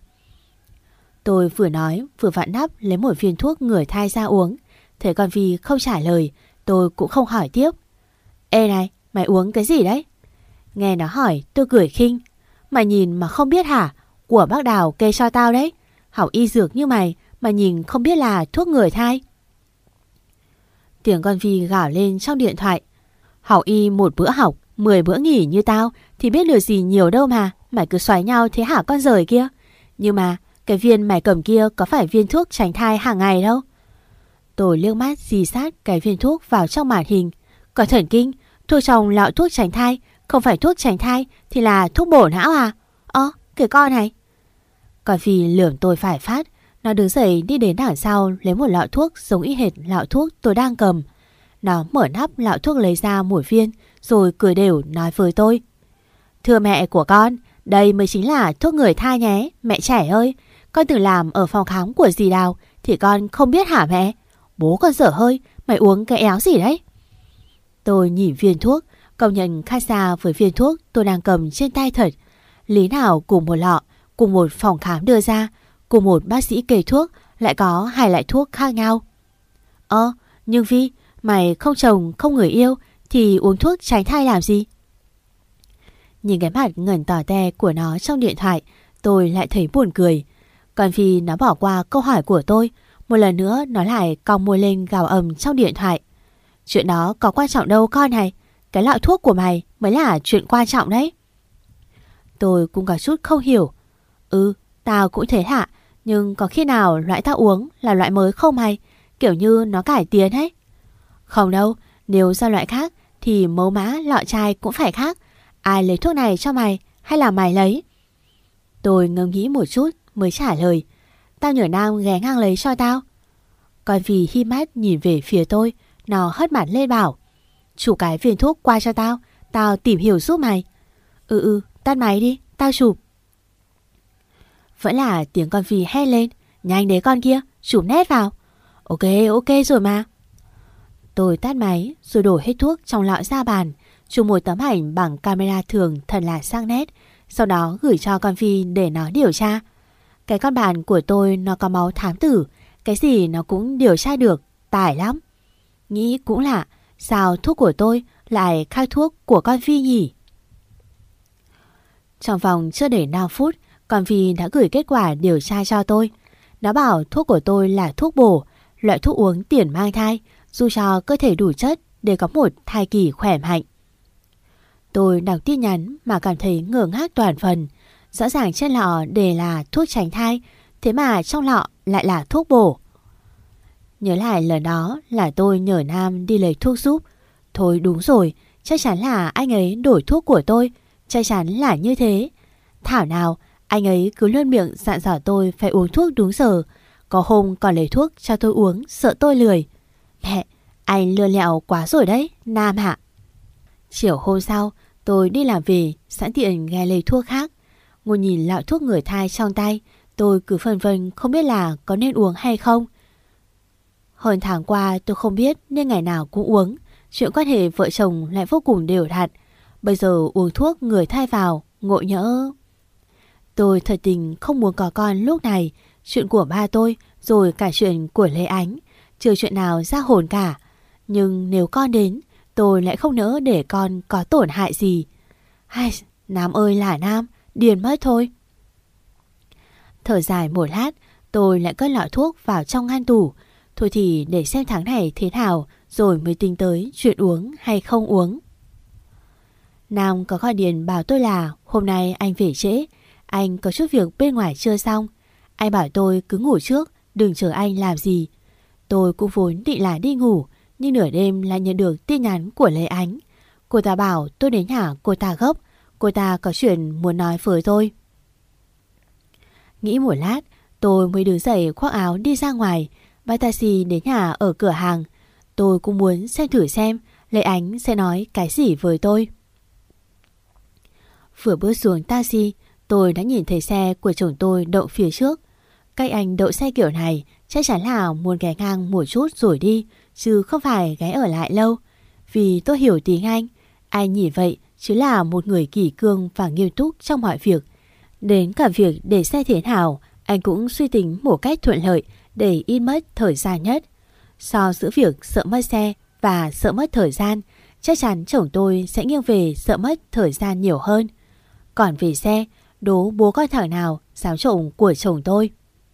Speaker 2: Tôi vừa nói vừa vặn nắp lấy một viên thuốc ngừa thai ra uống. Thấy con Vi không trả lời, tôi cũng không hỏi tiếp. Ê này, mày uống cái gì đấy? Nghe nó hỏi tôi cười khinh. Mày nhìn mà không biết hả? Của bác Đào kê cho tao đấy. Học y dược như mày mà nhìn không biết là thuốc ngừa thai. Tiếng con Vi gào lên trong điện thoại. Học y một bữa học, mười bữa nghỉ như tao thì biết được gì nhiều đâu mà. Mày cứ xoáy nhau thế hả con rời kia? Nhưng mà cái viên mày cầm kia có phải viên thuốc tránh thai hàng ngày đâu? Tôi liếc mắt dì sát cái viên thuốc vào trong màn hình. Có thần kinh, thuốc trong lọ thuốc tránh thai không phải thuốc tránh thai thì là thuốc bổ não à? Ơ, cái con này. Còn vì lườm tôi phải phát, nó đứng dậy đi đến đằng sau lấy một lọ thuốc giống y hệt lọ thuốc tôi đang cầm. Nó mở nắp lọ thuốc lấy ra một viên rồi cười đều nói với tôi. Thưa mẹ của con, đây mới chính là thuốc ngừa thai nhé, mẹ trẻ ơi. Con từng làm ở phòng khám của dì Đào thì con không biết hả mẹ? Bố con dở hơi, mày uống cái éo gì đấy? Tôi nhìn viên thuốc, công nhận khác xa với viên thuốc tôi đang cầm trên tay thật. Lý nào cùng một lọ, cùng một phòng khám đưa ra, cùng một bác sĩ kê thuốc lại có hai loại thuốc khác nhau. Ơ, nhưng Vi, mày không chồng không người yêu thì uống thuốc tránh thai làm gì? Nhìn cái mặt ngẩn tỏ te của nó trong điện thoại, tôi lại thấy buồn cười. Còn vì nó bỏ qua câu hỏi của tôi, một lần nữa nó lại cong môi lên gào ầm trong điện thoại. Chuyện đó có quan trọng đâu con này, cái lọ thuốc của mày mới là chuyện quan trọng đấy. Tôi cũng có chút không hiểu. Ừ, tao cũng thế hả, nhưng có khi nào loại tao uống là loại mới không mày? Kiểu như nó cải tiến ấy. Không đâu, nếu ra loại khác thì mẫu mã lọ chai cũng phải khác. Ai lấy thuốc này cho mày hay là mày lấy? Tôi ngẫm nghĩ một chút mới trả lời. Tao nhờ Nam ghé ngang lấy cho tao. Còn vì hi mắt nhìn về phía tôi, nó hất mặt lên bảo. Chụp cái viên thuốc qua cho tao, tao tìm hiểu giúp mày. Ừ ừ, tắt máy đi, tao chụp. Vẫn là tiếng con Phi hét lên. Nhanh đấy con kia, chụp nét vào. Ok ok rồi mà. Tôi tắt máy rồi đổ hết thuốc trong lọ ra bàn, chụp một tấm ảnh bằng camera thường thật là sang nét. sau đó gửi cho con Phi để nó điều tra. Cái con bạn của tôi nó có máu thám tử, cái gì nó cũng điều tra được, tài lắm. Nghĩ cũng lạ, sao thuốc của tôi lại khác thuốc của con Phi nhỉ? Trong vòng chưa đầy năm phút, con Phi đã gửi kết quả điều tra cho tôi. Nó bảo thuốc của tôi là thuốc bổ, loại thuốc uống tiền mang thai, giúp cho cơ thể đủ chất để có một thai kỳ khỏe mạnh. Tôi đọc tin nhắn mà cảm thấy ngơ ngác toàn phần. Rõ ràng trên lọ đề là thuốc tránh thai, thế mà trong lọ lại là thuốc bổ. Nhớ lại lần đó là tôi nhờ Nam đi lấy thuốc giúp. Thôi đúng rồi, chắc chắn là anh ấy đổi thuốc của tôi, chắc chắn là như thế. Thảo nào anh ấy cứ luôn miệng dặn dò tôi phải uống thuốc đúng giờ. Có hôm còn lấy thuốc cho tôi uống, sợ tôi lười. Mẹ, anh lừa lẹo quá rồi đấy, Nam ạ. Chiều hôm sau, tôi đi làm về, sẵn tiện ghé lấy thuốc khác. Ngồi nhìn lọ thuốc ngừa thai trong tay, tôi cứ phân vân không biết là có nên uống hay không. Hơn tháng qua tôi không biết nên ngày nào cũng uống. Chuyện quan hệ vợ chồng lại vô cùng đều đặn. Bây giờ uống thuốc ngừa thai vào, ngộ nhỡ. Tôi thật tình không muốn có con lúc này. Chuyện của ba tôi, rồi cả chuyện của Lê Ánh, chưa chuyện nào ra hồn cả. Nhưng nếu con đến, tôi lại không nỡ để con có tổn hại gì. Hay, Nam ơi là Nam, điên mất thôi. Thở dài một lát, tôi lại cất lọ thuốc vào trong ngăn tủ. Thôi thì để xem tháng này thế nào, rồi mới tính tới chuyện uống hay không uống. Nam có gọi điện bảo tôi là hôm nay anh về trễ, anh có chút việc bên ngoài chưa xong. Anh bảo tôi cứ ngủ trước, đừng chờ anh làm gì. Tôi cũng vốn định là đi ngủ, nhưng nửa đêm lại nhận được tin nhắn của Lê Ánh. Cô ta bảo tôi đến nhà cô ta gấp, cô ta có chuyện muốn nói với tôi. Nghĩ một lát, tôi mới đứng dậy khoác áo đi ra ngoài, bắt taxi đến nhà ở cửa hàng. Tôi cũng muốn xem thử xem Lê Ánh sẽ nói cái gì với tôi. Vừa bước xuống taxi, tôi đã nhìn thấy xe của chồng tôi đậu phía trước. Cách anh đậu xe kiểu này chắc chắn là muốn ghé ngang một chút rồi đi, chứ không phải ghé ở lại lâu. Vì tôi hiểu tiếng Anh, anh nhìn vậy chứ là một người kỷ cương và nghiêm túc trong mọi việc. Đến cả việc để xe thế nào, anh cũng suy tính một cách thuận lợi để ít mất thời gian nhất. So giữa việc sợ mất xe và sợ mất thời gian, chắc chắn chồng tôi sẽ nghiêng về sợ mất thời gian nhiều hơn. Còn về xe, đố bố con thằng nào dám trộm của chồng tôi.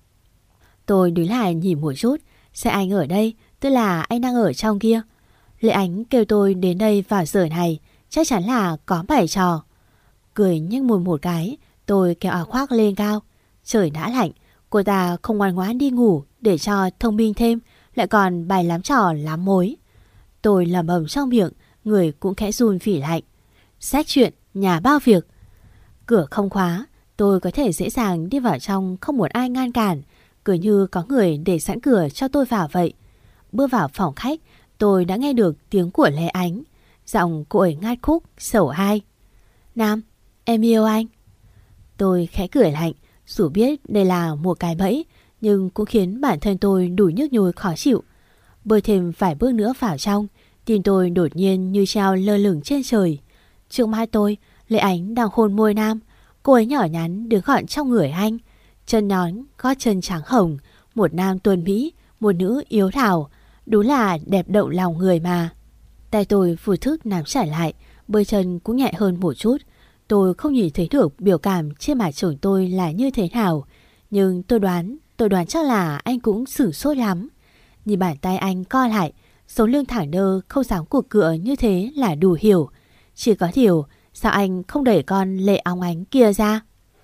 Speaker 2: Tôi đứng lại nhìn một chút, xe anh ở đây, tức là anh đang ở trong kia. Lê Ánh kêu tôi đến đây vào giờ này, chắc chắn là có bày trò. Cười nhếch môi một cái, tôi kéo áo khoác lên cao. Trời đã lạnh, cô ta không ngoan ngoãn đi ngủ để cho thông minh thêm, lại còn bày lắm trò lắm mối. Tôi lẩm bẩm trong miệng, người cũng khẽ run phỉ lạnh. Xét chuyện, nhà bao việc. Cửa không khóa, tôi có thể dễ dàng đi vào trong không một ai ngăn cản, cứ như có người để sẵn cửa cho tôi vào vậy. Bước vào phòng khách, tôi đã nghe được tiếng của Lê Ánh. Giọng cô ấy ngát khúc, sầu ai. Nam, em yêu anh. Tôi khẽ cười lạnh, dù biết đây là một cái bẫy, nhưng cũng khiến bản thân tôi đủ nhức nhối khó chịu. Bơi thêm vài bước nữa vào trong, tim tôi đột nhiên như treo lơ lửng trên trời. Trước mắt tôi, Lê Ánh đang hôn môi Nam. Cô ấy nhỏ nhắn đứng gọn trong người anh, chân nhón, gót chân trắng hồng, một nam tuấn mỹ, một nữ yếu đảo, đúng là đẹp động lòng người mà. Tay tôi vô thức nắm trở lại, bơi chân cũng nhẹ hơn một chút. Tôi không nhìn thấy được biểu cảm trên mặt chồng tôi là như thế nào, nhưng tôi đoán, tôi đoán chắc là anh cũng sửng sốt lắm. Nhìn bàn tay anh co lại, sống lưng thẳng đơ không dám cuộc cựa như thế là đủ hiểu. Chỉ có điều, sao anh không đẩy con Lệ óng ánh kia ra?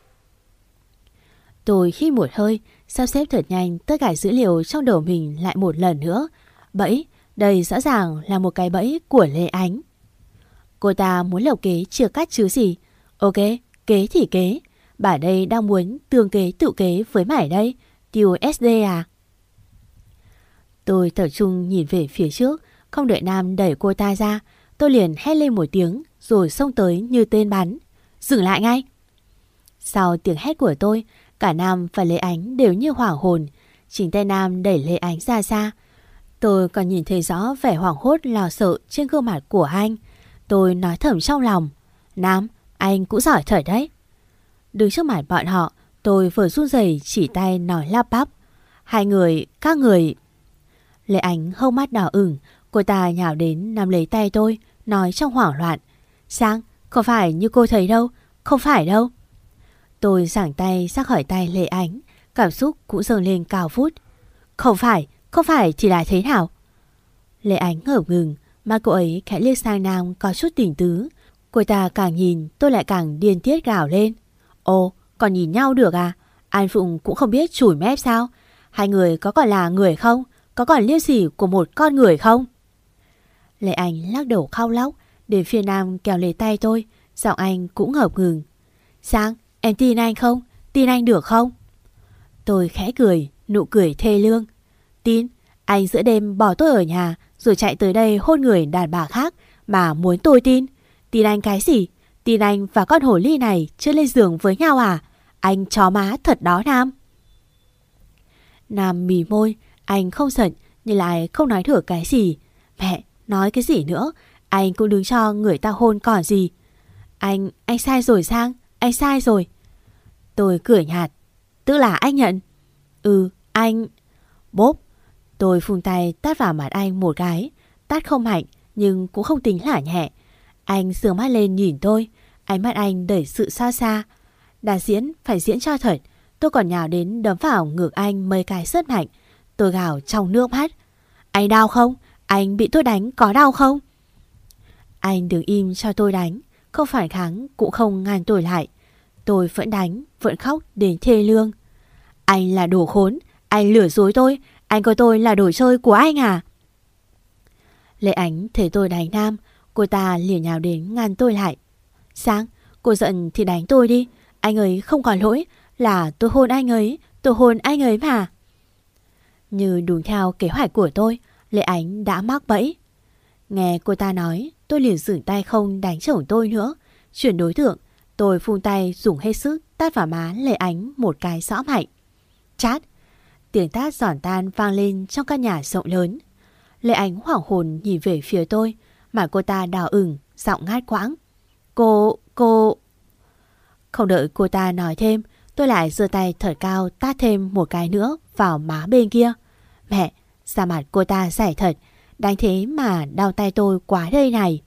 Speaker 2: Tôi hít một hơi, sắp xếp thật nhanh tất cả dữ liệu trong đầu mình lại một lần nữa. Bẫy, đây rõ ràng là một cái bẫy của Lê Ánh. Cô ta muốn lầu kế chia cắt chứ gì. Ok, kế thì kế. Bà đây đang muốn tương kế tự kế với mải đây. Tiêu ét đê à? Tôi tập trung nhìn về phía trước, không đợi Nam đẩy cô ta ra. Tôi liền hét lên một tiếng rồi xông tới như tên bắn. Dừng lại ngay. Sau tiếng hét của tôi, cả Nam và Lê Ánh đều như hoảng hồn. Chính tay Nam đẩy Lê Ánh ra xa. Tôi còn nhìn thấy rõ vẻ hoảng hốt lo sợ trên gương mặt của anh. Tôi nói thầm trong lòng. Nam, anh cũng giỏi thật đấy. Đứng trước mặt bọn họ, tôi vừa run rẩy chỉ tay nói lắp bắp. Hai người, các người... Lệ Ánh hốc mắt đỏ ửng, cô ta nhào đến nắm lấy tay tôi, nói trong hoảng loạn. Sang, không phải như cô thấy đâu, không phải đâu. Tôi giằng tay ra khỏi tay Lệ Ánh, cảm xúc cũng dâng lên cao vút. Không phải, không phải thì là thế nào? Lệ Ánh ngỡ ngừng, mắt cô ấy khẽ liếc sang Nam có chút tỉnh tứ. Cô ta càng nhìn tôi lại càng điên tiết gào lên. Ồ, còn nhìn nhau được à? An Phụng cũng không biết chủi mép sao? Hai người có còn là người không? Có còn liêu sỉ của một con người không? Lệ Ánh lắc đầu khóc lóc, đến phía Nam kéo lấy tay tôi, giọng anh cũng ngập ngừng. Sang, em tin anh không? Tin anh được không? Tôi khẽ cười, nụ cười thê lương. Tin? Anh giữa đêm bỏ tôi ở nhà rồi chạy tới đây hôn người đàn bà khác mà muốn tôi tin? Tin anh cái gì? Tin anh và con hồ ly này chưa lên giường với nhau à? Anh chó má thật đó Nam. Nam mỉ môi, anh không giận nhưng lại không nói được cái gì. Mẹ, nói cái gì nữa? Anh cũng đứng cho người ta hôn còn gì. Anh, anh sai rồi Sang, anh sai rồi. Tôi cười nhạt. Tức là anh nhận? Ừ, anh... Bốp. Tôi phun tay tát vào mặt anh một cái. Tát không mạnh nhưng cũng không tính là nhẹ. Anh sướng mắt lên nhìn tôi. Ánh mắt anh đẩy sự xa xa. Đã diễn phải diễn cho thật. Tôi còn nhào đến đấm vào ngực anh mấy cái rất mạnh. Tôi gào trong nước mắt. Anh đau không? Anh bị tôi đánh có đau không? Anh đừng im cho tôi đánh. Không phản kháng cũng không ngăn tôi lại. Tôi vẫn đánh, vẫn khóc đến thê lương. Anh là đồ khốn. Anh lừa dối tôi. Anh coi tôi là đồ chơi của anh à? Lệ Ánh thấy tôi đánh Nam, cô ta liền nhào đến ngăn tôi lại. Sang, cô giận thì đánh tôi đi. Anh ấy không có lỗi. Là tôi hôn anh ấy. Tôi hôn anh ấy mà. Như đúng theo kế hoạch của tôi, Lệ Ánh đã mắc bẫy. Nghe cô ta nói, tôi liền dừng tay không đánh chồng tôi nữa. Chuyển đối tượng, tôi phun tay dùng hết sức tát vào má Lệ Ánh một cái rõ mạnh. Chát. Tiếng tát giòn tan vang lên trong căn nhà rộng lớn. Lệ Ánh hoảng hồn nhìn về phía tôi, mà cô ta đỏ ửng, giọng ngát quãng. Cô, cô... Không đợi cô ta nói thêm, tôi lại giơ tay thật cao tát thêm một cái nữa vào má bên kia. Mẹ, da mặt cô ta dày thật, đánh thế mà đau tay tôi quá đây này.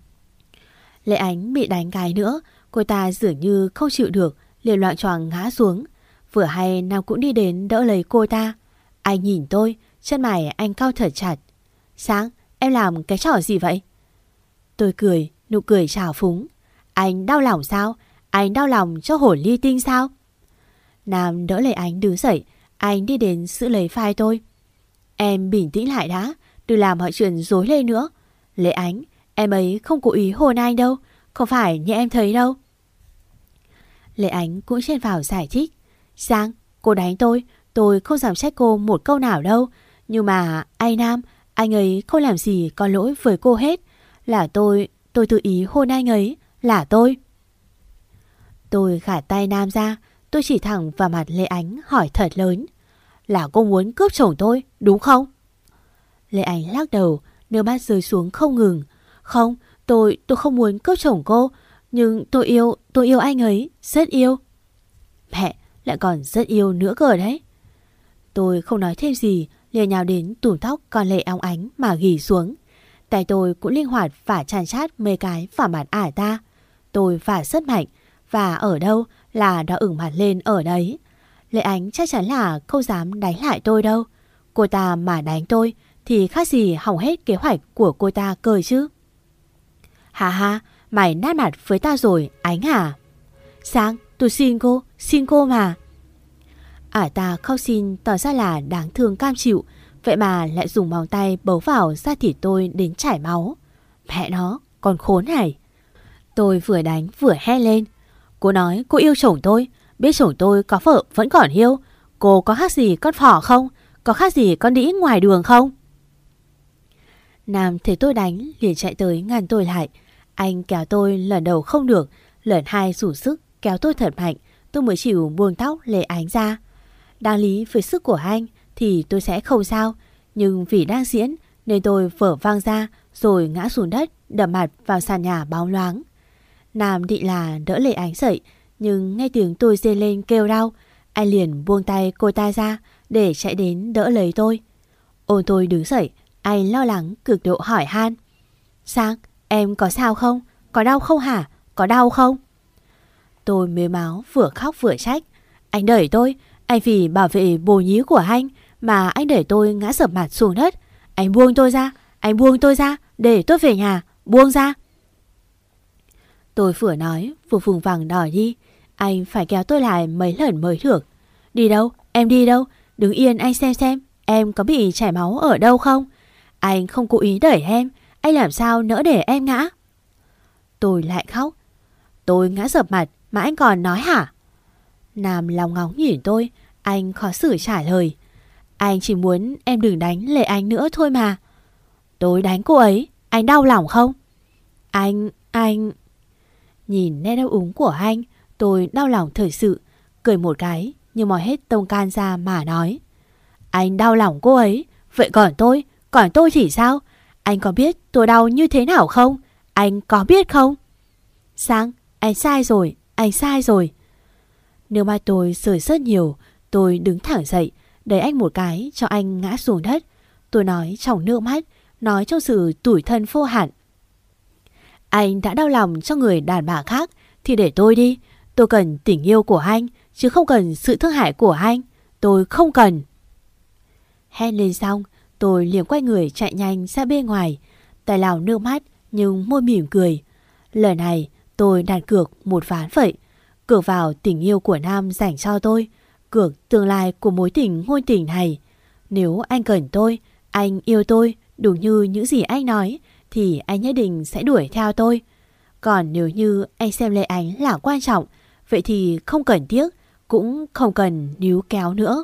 Speaker 2: Lệ Ánh bị đánh cái nữa, cô ta dường như không chịu được, liền loạng choạng ngã xuống. Vừa hay Nam cũng đi đến đỡ lấy cô ta. Anh nhìn tôi, chân mày anh cau thật chặt. Sáng, em làm cái trò gì vậy? Tôi cười, nụ cười trào phúng. Anh đau lòng sao? Anh đau lòng cho hồn ly tinh sao? Nam đỡ Lệ Ánh đứng dậy, anh đi đến giữ lấy vai tôi. Em bình tĩnh lại đã, đừng làm mọi chuyện rối lên nữa. Lệ Ánh, em ấy không cố ý hôn anh đâu, không phải như em thấy đâu. Lệ Ánh cũng chen vào giải thích. Giang, cô đánh tôi, tôi không dám trách cô một câu nào đâu. Nhưng mà anh Nam, anh ấy không làm gì có lỗi với cô hết. Là tôi, tôi tự ý hôn anh ấy, là tôi. Tôi gạt tay Nam ra, tôi chỉ thẳng vào mặt Lệ Ánh hỏi thật lớn. Là cô muốn cướp chồng tôi, đúng không? Lệ Ánh lắc đầu, nước mắt rơi xuống không ngừng. Không, tôi, tôi không muốn cướp chồng cô. Nhưng tôi yêu, tôi yêu anh ấy, rất yêu. Mẹ, lại còn rất yêu nữa cơ đấy. Tôi không nói thêm gì, liền nhào đến tủm tóc con Lệ óng ánh mà ghì xuống. Tay tôi cũng linh hoạt vả chàn chát mấy cái vào mặt ả ta. Tôi vả rất mạnh, và ở đâu là đã ửng mặt lên ở đấy. Lệ Ánh chắc chắn là không dám đánh lại tôi đâu. Cô ta mà đánh tôi thì khác gì hỏng hết kế hoạch của cô ta cơ chứ. Hà hà, mày nát mặt với ta rồi Ánh à? Sang, tôi xin cô, xin cô mà. Ả ta khóc xin tỏ ra là đáng thương cam chịu, vậy mà lại dùng móng tay bấu vào da thịt tôi đến chảy máu. Mẹ nó, con khốn này. Tôi vừa đánh vừa hét lên. Cô nói cô yêu chồng tôi, biết chồng tôi có vợ vẫn còn yêu. Cô có khác gì con phỏ không? Có khác gì con đĩ ngoài đường không? Nam thấy tôi đánh liền chạy tới ngăn tôi lại. Anh kéo tôi lần đầu không được, lần hai rủ sức kéo tôi thật mạnh. Tôi mới chịu buông tóc Lệ Ánh ra. Đáng lý với sức của anh thì tôi sẽ không sao, nhưng vì đang diễn nên tôi vỡ vang ra rồi ngã xuống đất, đập mặt vào sàn nhà bóng loáng. Nam định là đỡ Lệ Ánh dậy Nhưng nghe tiếng tôi rên lên kêu đau, anh liền buông tay cô ta ra để chạy đến đỡ lấy tôi. Ôm tôi đứng dậy, anh lo lắng cực độ hỏi han. Sang, em có sao không? Có đau không hả? Có đau không? Tôi mếu máo vừa khóc vừa trách. Anh đẩy tôi, anh vì bảo vệ bồ nhí của anh mà anh đẩy tôi ngã sập mặt xuống đất. Anh buông tôi ra, anh buông tôi ra để tôi về nhà, buông ra. Tôi vừa nói vừa vùng vằng đòi đi. Anh phải kéo tôi lại mấy lần mới được. Đi đâu? Em đi đâu? Đứng yên anh xem xem em có bị chảy máu ở đâu không? Anh không cố ý đẩy em, anh làm sao nỡ để em ngã? Tôi lại khóc. Tôi ngã sập mặt mà anh còn nói hả? Nam lòng ngóng nhìn tôi, anh khó xử trả lời. Anh chỉ muốn em đừng đánh Lệ Ánh nữa thôi mà. Tôi đánh cô ấy, anh đau lòng không? Anh, anh... Nhìn nét đau úng của anh, tôi đau lòng thật sự, cười một cái nhưng moi hết tông can ra mà nói. Anh đau lòng cô ấy, vậy còn tôi, còn tôi thì sao? Anh có biết tôi đau như thế nào không? Anh có biết không? Sang, anh sai rồi, anh sai rồi. Nước mắt tôi rơi rất nhiều, tôi đứng thẳng dậy, đẩy anh một cái cho anh ngã xuống đất. Tôi nói trong nước mắt, nói trong sự tủi thân vô hạn. Anh đã đau lòng cho người đàn bà khác thì để tôi đi. Tôi cần tình yêu của anh, chứ không cần sự thương hại của anh. Tôi không cần. Hét lên xong, tôi liền quay người chạy nhanh ra bên ngoài. Tay lào nước mắt nhưng môi mỉm cười. Lần này tôi đặt cược một ván vậy. Cược vào tình yêu của Nam dành cho tôi, cược tương lai của mối tình ngôn tình này. Nếu anh cần tôi, anh yêu tôi đúng như những gì anh nói, thì anh nhất định sẽ đuổi theo tôi. Còn nếu như anh xem Lệ Ánh là quan trọng, vậy thì không cần tiếc, cũng không cần níu kéo nữa.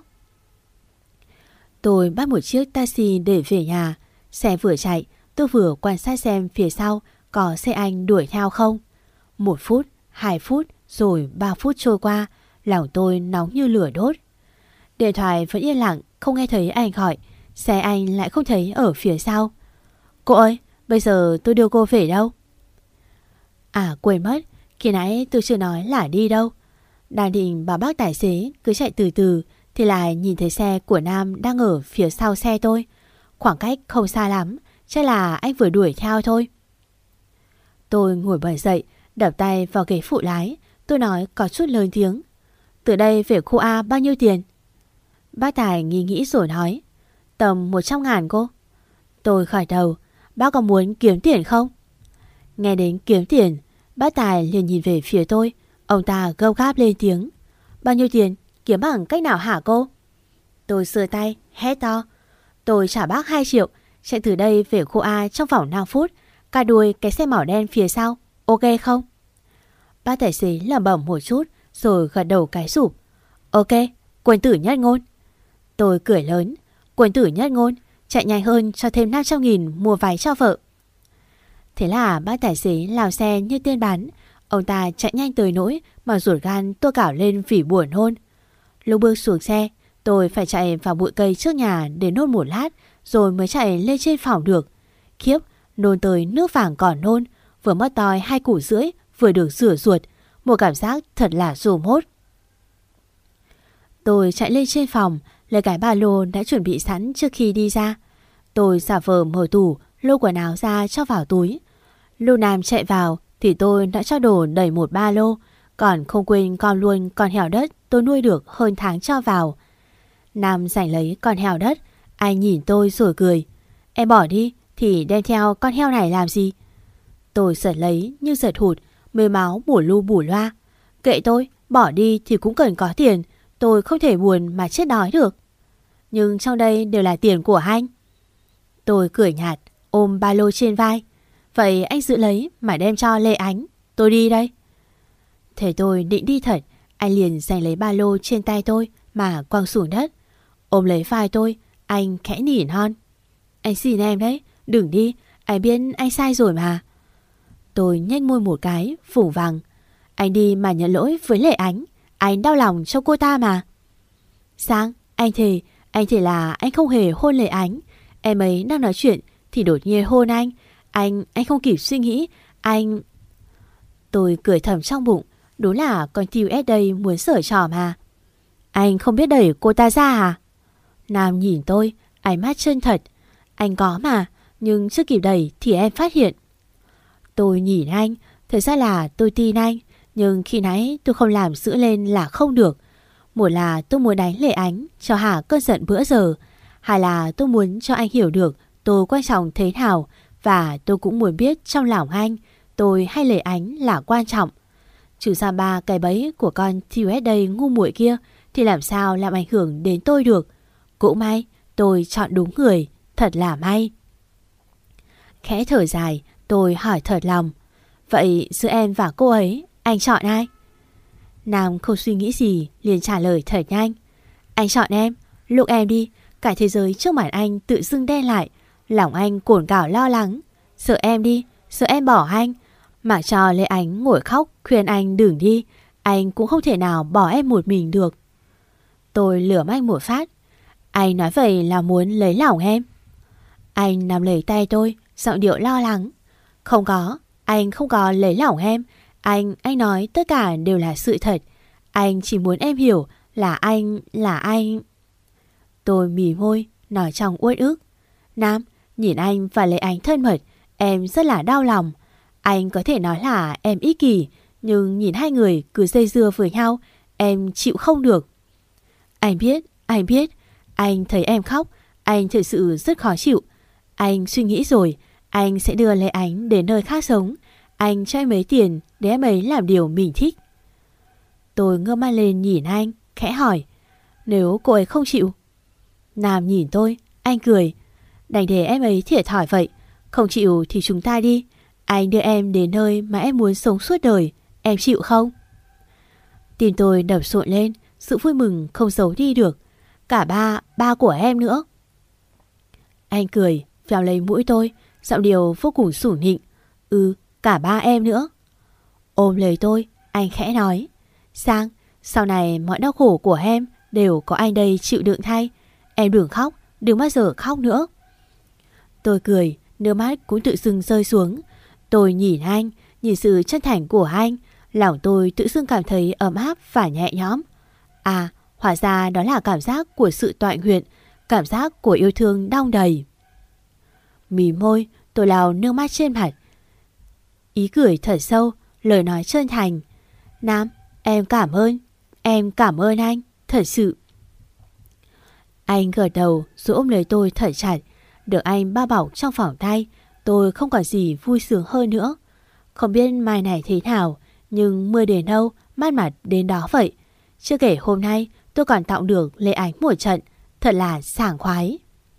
Speaker 2: Tôi bắt một chiếc taxi để về nhà. Xe vừa chạy, tôi vừa quan sát xem phía sau có xe anh đuổi theo không. Một phút, hai phút, rồi ba phút trôi qua, lòng tôi nóng như lửa đốt. Điện thoại vẫn yên lặng, không nghe thấy anh gọi. Xe anh lại không thấy ở phía sau. Cô ơi, bây giờ tôi đưa cô về đâu? À quên mất, khi nãy tôi chưa nói là đi đâu. Đang định bảo bác tài xế cứ chạy từ từ thì lại nhìn thấy xe của Nam đang ở phía sau xe tôi. Khoảng cách không xa lắm, chắc là anh vừa đuổi theo thôi. Tôi ngồi bật dậy, đập tay vào ghế phụ lái. Tôi nói có chút lớn tiếng. Từ đây về khu A bao nhiêu tiền? Bác Tài nghĩ nghĩ rồi nói. Tầm một trăm ngàn cô. Tôi khỏi đầu. Bác có muốn kiếm tiền không? Nghe đến kiếm tiền, bác Tài liền nhìn về phía tôi. Ông ta gâu gáp lên tiếng. Bao nhiêu tiền? Kiếm bằng cách nào hả cô? Tôi sửa tay, hét to. Tôi trả bác hai triệu, chạy từ đây về khu A trong vòng năm phút, cà đuôi cái xe màu đen phía sau. Ok không? Bác tài xế lẩm bẩm một chút rồi gật đầu cái sụp. Ok, quân tử nhất ngôn. Tôi cười lớn. Quân tử nhất ngôn, chạy nhanh hơn cho thêm năm trăm nghìn mua váy cho vợ. Thế là bác tài xế lao xe như tên bắn. Ông ta chạy nhanh tới nỗi mà ruột gan tôi cảo lên vì buồn hôn. Lúc bước xuống xe, tôi phải chạy vào bụi cây trước nhà để nôn một lát rồi mới chạy lên trên phòng được. Khiếp, nôn tới nước vàng còn nôn, vừa mất toi hai củ rưỡi, vừa được rửa ruột, một cảm giác thật là rùm hốt. Tôi chạy lên trên phòng, lấy cái ba lô đã chuẩn bị sẵn trước khi đi ra. Tôi giả vờ mở tủ, lôi quần áo ra cho vào túi. Lúc Nam chạy vào thì tôi đã cho đồ đầy một ba lô, còn không quên con luôn con heo đất tôi nuôi được hơn tháng cho vào. Nam giành lấy con heo đất, anh nhìn tôi rồi cười. Em bỏ đi thì đem theo con heo này làm gì? Tôi giật lấy nhưng giật hụt, mê máu bủ lu bủ loa. Kệ tôi, bỏ đi thì cũng cần có tiền, tôi không thể buồn mà chết đói được. Nhưng trong đây đều là tiền của anh. Tôi cười nhạt, ôm ba lô trên vai. Vậy anh giữ lấy mà đem cho Lệ Ánh, tôi đi đây. Thế tôi định đi thật, anh liền giành lấy ba lô trên tay tôi mà quăng xuống đất. Ôm lấy vai tôi, anh khẽ nỉ non. Anh xin em đấy, đừng đi, anh biết anh sai rồi mà. Tôi nhếch môi một cái, phủ vàng. Anh đi mà nhận lỗi với Lệ Ánh, anh đau lòng cho cô ta mà. Sang, anh thề, anh thề là anh không hề hôn Lệ Ánh. Em ấy đang nói chuyện thì đột nhiên hôn anh. Anh, anh không kịp suy nghĩ, anh... Tôi cười thầm trong bụng, Đúng là con T U S đây muốn giở trò mà. Anh không biết đẩy cô ta ra à? Nam nhìn tôi, ánh mắt chân thật. Anh có mà, nhưng chưa kịp đẩy thì em phát hiện. Tôi nhìn anh, thật ra là tôi tin anh, nhưng khi nãy tôi không làm giữ lên là không được. Một là tôi muốn đánh Lệ Ánh cho hả cơn giận bữa giờ, hai là tôi muốn cho anh hiểu được tôi quan trọng thế nào, và tôi cũng muốn biết trong lòng anh tôi hay Lệ Ánh là quan trọng. Trừ ra ba cái bẫy của con T U S đây ngu muội kia thì làm sao làm ảnh hưởng đến tôi được. Cũng may tôi chọn đúng người, thật là may. Khẽ thở dài, tôi hỏi thật lòng, vậy giữa em và cô ấy, anh chọn ai? Nam không suy nghĩ gì, liền trả lời thật nhanh. Anh chọn em, lúc em đi, cả thế giới trước mặt anh tự dưng đen lại. Lòng anh cồn cào lo lắng, sợ em đi, sợ em bỏ anh. Mặc cho Lê Ánh ngồi khóc khuyên anh đừng đi, anh cũng không thể nào bỏ em một mình được. Tôi lườm anh một phát. Anh nói vậy là muốn lấy lòng em. Anh nắm lấy tay tôi, giọng điệu lo lắng. Không có, anh không có lấy lòng em. Anh, anh nói tất cả đều là sự thật. Anh chỉ muốn em hiểu là anh, là anh. Tôi mỉ môi, nói trong uất ức. Nam, nhìn anh và Lê Ánh thân mật, em rất là đau lòng. Anh có thể nói là em ích kỷ, nhưng nhìn hai người cứ dây dưa với nhau, em chịu không được. Anh biết, anh biết. Anh thấy em khóc, anh thực sự rất khó chịu. Anh suy nghĩ rồi, anh sẽ đưa Lê Ánh đến nơi khác sống. Anh cho em mấy tiền để em ấy làm điều mình thích. Tôi ngơ mắt lên nhìn anh, khẽ hỏi, nếu cô ấy không chịu? Nam nhìn tôi, anh cười. Đành để em ấy thiệt thòi vậy. Không chịu thì chúng ta đi. Anh đưa em đến nơi mà em muốn sống suốt đời. Em chịu không? Tim tôi đập rộn lên, sự vui mừng không giấu đi được. Cả ba, ba của em nữa. Anh cười, véo lấy mũi tôi, giọng điệu vô cùng sủng nịnh. Ừ, cả ba em nữa. Ôm lấy tôi, anh khẽ nói, Sang, sau này mọi đau khổ của em đều có anh đây chịu đựng thay. Em đừng khóc, đừng bao giờ khóc nữa. Tôi cười, nước mắt cũng tự dưng rơi xuống. Tôi nhìn anh, nhìn sự chân thành của anh, lòng tôi tự dưng cảm thấy ấm áp và nhẹ nhõm. À, hóa ra đó là cảm giác của sự toại nguyện, cảm giác của yêu thương đong đầy. Mí môi, tôi lau nước mắt trên mặt. Ý cười thật sâu, lời nói chân thành. Nam, em cảm ơn, em cảm ơn anh, thật sự. Anh gật đầu rồi ôm lấy tôi thật chặt. Được anh bao bọc trong vòng tay, tôi không còn gì vui sướng hơn nữa. Không biết mai này thế nào, nhưng mưa đến đâu, mát mặt đến đó vậy. Chưa kể hôm nay tôi còn tặng được Lê Ánh một trận, thật là sảng khoái.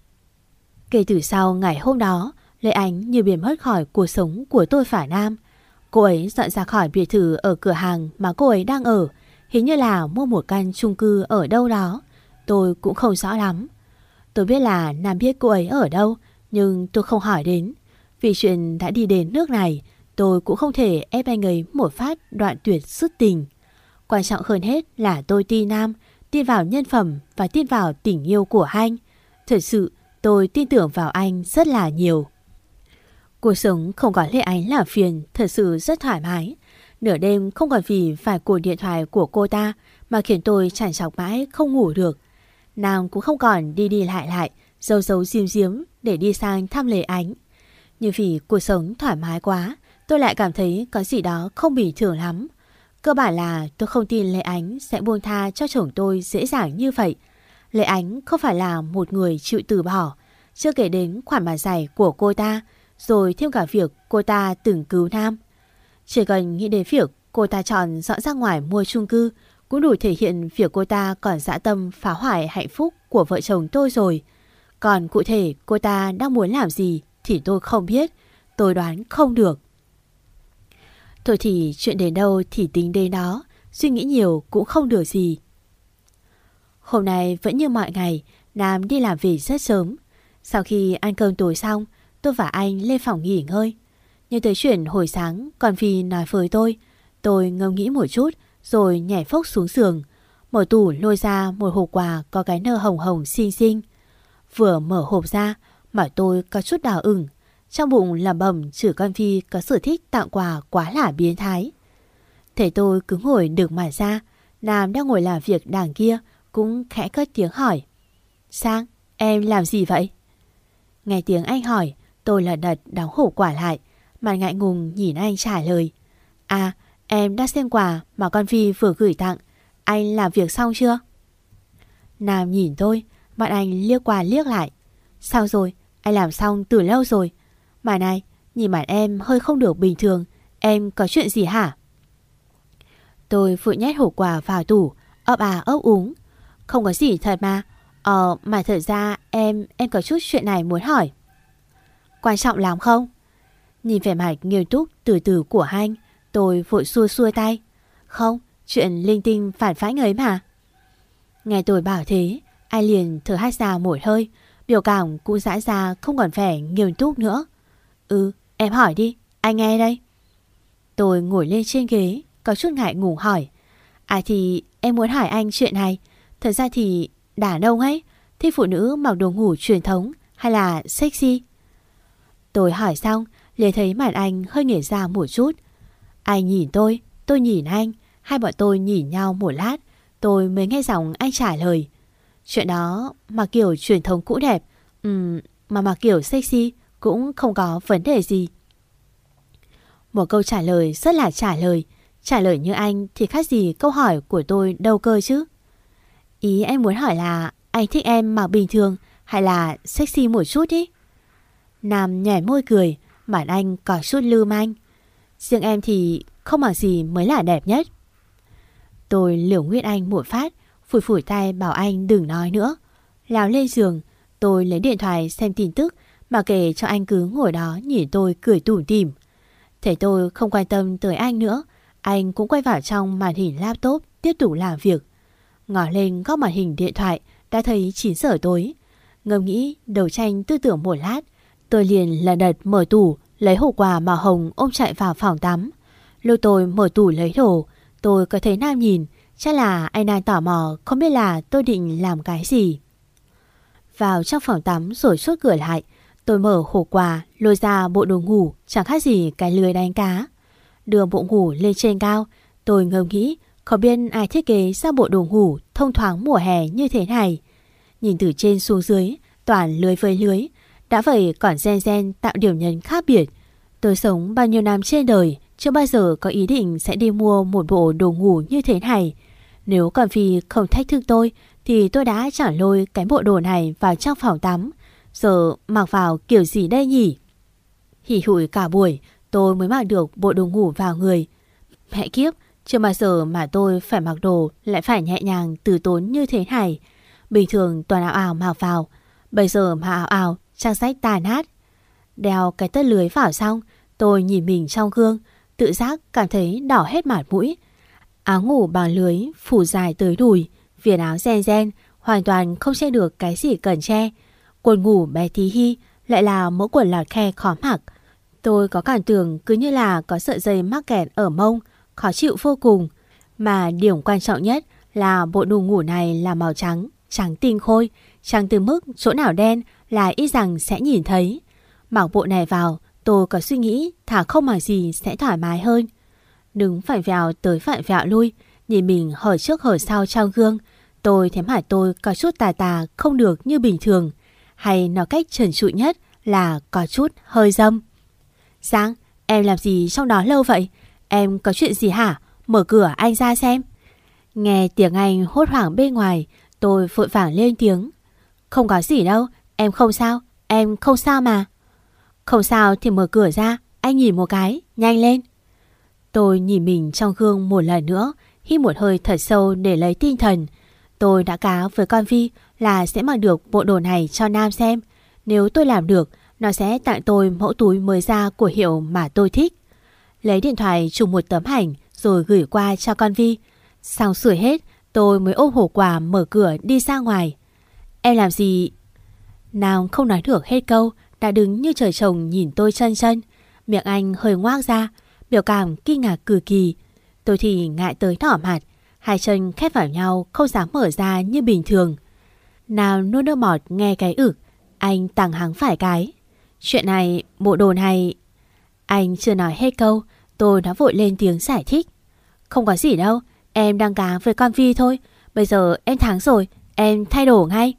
Speaker 2: Kể từ sau ngày hôm đó, Lê Ánh như biến mất khỏi cuộc sống của tôi và Nam. Cô ấy dọn ra khỏi biệt thự ở cửa hàng mà cô ấy đang ở, hình như là mua một căn chung cư ở đâu đó. Tôi cũng không rõ lắm. Tôi biết là Nam biết cô ấy ở đâu, nhưng tôi không hỏi đến. Vì chuyện đã đi đến nước này, tôi cũng không thể ép anh ấy một phát đoạn tuyệt sức tình. Quan trọng hơn hết là tôi tin Nam, tin vào nhân phẩm và tin vào tình yêu của anh. Thật sự, tôi tin tưởng vào anh rất là nhiều. Cuộc sống không có Lê Ánh là phiền, thật sự rất thoải mái. Nửa đêm không còn vì phải cuộc điện thoại của cô ta mà khiến tôi trằn trọc mãi không ngủ được. Nàng cũng không còn đi đi lại lại, giấu giấu diếm diếm để đi sang thăm Lê Ánh. Nhưng vì cuộc sống thoải mái quá, tôi lại cảm thấy có gì đó không bình thường lắm. Cơ bản là tôi không tin Lê Ánh sẽ buông tha cho chồng tôi dễ dàng như vậy. Lê Ánh không phải là một người chịu từ bỏ, chưa kể đến khoản mặt dày của cô ta, rồi thêm cả việc cô ta từng cứu Nam. Chỉ cần nghĩ đến việc cô ta chọn dọn ra ngoài mua chung cư cũng đủ thể hiện việc cô ta còn dã tâm phá hoại hạnh phúc của vợ chồng tôi rồi. Còn cụ thể cô ta đang muốn làm gì thì tôi không biết, tôi đoán không được. Thôi thì chuyện đến đâu thì tính đến đó, suy nghĩ nhiều cũng không được gì. Hôm nay vẫn như mọi ngày, Nam đi làm về rất sớm. Sau khi ăn cơm tối xong, tôi và anh lên phòng nghỉ ngơi. Nhưng tới chuyện hồi sáng còn Phi nói với tôi, tôi ngẫm nghĩ một chút rồi nhảy phốc xuống giường. Mở tủ lôi ra một hộp quà có cái nơ hồng hồng xinh xinh. Vừa mở hộp ra mà tôi có chút đỏ ửng. Trong bụng lẩm bẩm chửi con Phi có sở thích tặng quà quá là biến thái. Thấy tôi cứ ngồi đừng mặt ra, Nam đang ngồi làm việc đằng kia cũng khẽ cất tiếng hỏi. Sang, em làm gì vậy? Nghe tiếng anh hỏi, tôi lật đật đóng hộp quả lại, mà ngại ngùng nhìn anh trả lời. À, em đã xem quà mà con Phi vừa gửi tặng. Anh làm việc xong chưa? Nam nhìn tôi, mặt anh liếc qua liếc lại. Sao rồi? Anh làm xong từ lâu rồi. Mà này, nhìn mặt em hơi không được bình thường. Em có chuyện gì hả? Tôi vội nhét hộp quà vào tủ, ấp à ấp úng. Không có gì thật mà. Ờ, mà thật ra em, em có chút chuyện này muốn hỏi. Quan trọng lắm không? Nhìn vẻ mặt nghiêm túc từ từ của anh, tôi vội xua xua tay. Không, chuyện linh tinh phản phách ấy mà. Nghe tôi bảo thế, anh liền thở hắt ra một hơi, biểu cảm cũng giãn ra không còn vẻ nghiêm túc nữa. Ừ, em hỏi đi, anh nghe đây. Tôi ngồi lên trên ghế, có chút ngại ngùng hỏi. À thì em muốn hỏi anh chuyện này. Thật ra thì đàn ông ấy thích phụ nữ mặc đồ ngủ truyền thống hay là sexy? Tôi hỏi xong, liền thấy mặt anh hơi nghển ra một chút. Anh nhìn tôi, tôi nhìn anh. Hai bọn tôi nhìn nhau một lát, tôi mới nghe giọng anh trả lời. Chuyện đó mà kiểu truyền thống cũ đẹp, um, mà mà kiểu sexy cũng không có vấn đề gì. Một câu trả lời rất là trả lời. Trả lời như anh thì khác gì câu hỏi của tôi đâu cơ chứ. Ý anh muốn hỏi là anh thích em mặc bình thường hay là sexy một chút ý? Nam nhảy môi cười, mặt anh có chút lưu manh. Riêng em thì không mặc gì mới là đẹp nhất. Tôi liều nguyết anh một phát, phủi phủi tay bảo anh đừng nói nữa. Lao lên giường, tôi lấy điện thoại xem tin tức, mà kể cho anh cứ ngồi đó nhìn tôi cười tủm tỉm. Thấy tôi không quan tâm tới anh nữa, anh cũng quay vào trong màn hình laptop tiếp tục làm việc. Ngó lên góc màn hình điện thoại đã thấy chín giờ tối. Ngẫm nghĩ đầu tranh tư tưởng một lát, tôi liền lật đật mở tủ lấy hộp quà màu hồng ôm chạy vào phòng tắm. Lúc tôi mở tủ lấy đồ, tôi có thấy Nam nhìn, chắc là anh đang tò mò không biết là tôi định làm cái gì. Vào trong phòng tắm rồi chốt cửa lại, tôi mở hộp quà lôi ra bộ đồ ngủ chẳng khác gì cái lưới đánh cá. Đưa bộ ngủ lên trên cao, tôi ngẫm nghĩ không biết ai thiết kế ra bộ đồ ngủ thông thoáng mùa hè như thế này. Nhìn từ trên xuống dưới, toàn lưới với lưới, đã vậy còn gen gen tạo điểm nhấn khác biệt. Tôi sống bao nhiêu năm trên đời, chưa bao giờ có ý định sẽ đi mua một bộ đồ ngủ như thế này. Nếu còn Phi không thách thức tôi thì tôi đã chẳng lôi cái bộ đồ này vào trong phòng tắm. Giờ mặc vào kiểu gì đây nhỉ? Hỉ hụi cả buổi tôi mới mặc được bộ đồ ngủ vào người. Mẹ kiếp, chưa bao giờ mà tôi phải mặc đồ lại phải nhẹ nhàng từ tốn như thế này. Bình thường toàn ảo ảo mặc vào, bây giờ mà ảo ảo trang sách tàn nát. Đeo cái tất lưới vào xong, tôi nhìn mình trong gương, tự giác cảm thấy đỏ hết mặt mũi. Áo ngủ bằng lưới phủ dài tới đùi, viền áo ren ren, hoàn toàn không che được cái gì cần che. Quần ngủ bé tí hi, lại là mẫu quần lọt khe khó mặc. Tôi có cảm tưởng cứ như là có sợi dây mắc kẹt ở mông, khó chịu vô cùng. Mà điểm quan trọng nhất là bộ đồ ngủ này là màu trắng, trắng tinh khôi, trắng từ mức chỗ nào đen là ít rằng sẽ nhìn thấy. Mặc bộ này vào, tôi có suy nghĩ thà không mặc gì sẽ thoải mái hơn. Đứng phải vèo tới phải vẹo lui, nhìn mình hở trước hở sau trong gương, tôi thấy mặt tôi có chút tà tà không được như bình thường. Hay nói cách trần trụi nhất là có chút hơi dâm. Giang, em làm gì trong đó lâu vậy? Em có chuyện gì hả? Mở cửa anh ra xem. Nghe tiếng anh hốt hoảng bên ngoài, tôi vội vàng lên tiếng. Không có gì đâu, em không sao, em không sao mà. Không sao thì mở cửa ra, anh nhìn một cái, nhanh lên. Tôi nhìn mình trong gương một lần nữa, hít một hơi thật sâu để lấy tinh thần. Tôi đã cá với con Vi là sẽ mặc được bộ đồ này cho Nam xem. Nếu tôi làm được, nó sẽ tặng tôi mẫu túi mới ra của hiệu mà tôi thích. Lấy điện thoại chụp một tấm ảnh rồi gửi qua cho con Vi. Xong sửa hết, tôi mới ôm hộp quà mở cửa đi ra ngoài. Em làm gì? Nam không nói được hết câu, đã đứng như trời trồng nhìn tôi chân chân. Miệng anh hơi ngoác ra, biểu cảm kinh ngạc cực kỳ. Tôi thì ngại tới đỏ mặt, hai chân khép vào nhau không dám mở ra như bình thường. Nam nuốt nước bọt nghe cái ực, anh tằng hắng phải cái. Chuyện này, bộ đồ này... Anh chưa nói hết câu, tôi đã vội lên tiếng giải thích. Không có gì đâu, em đang cá với con Vi thôi. Bây giờ em thắng rồi, em thay đồ ngay.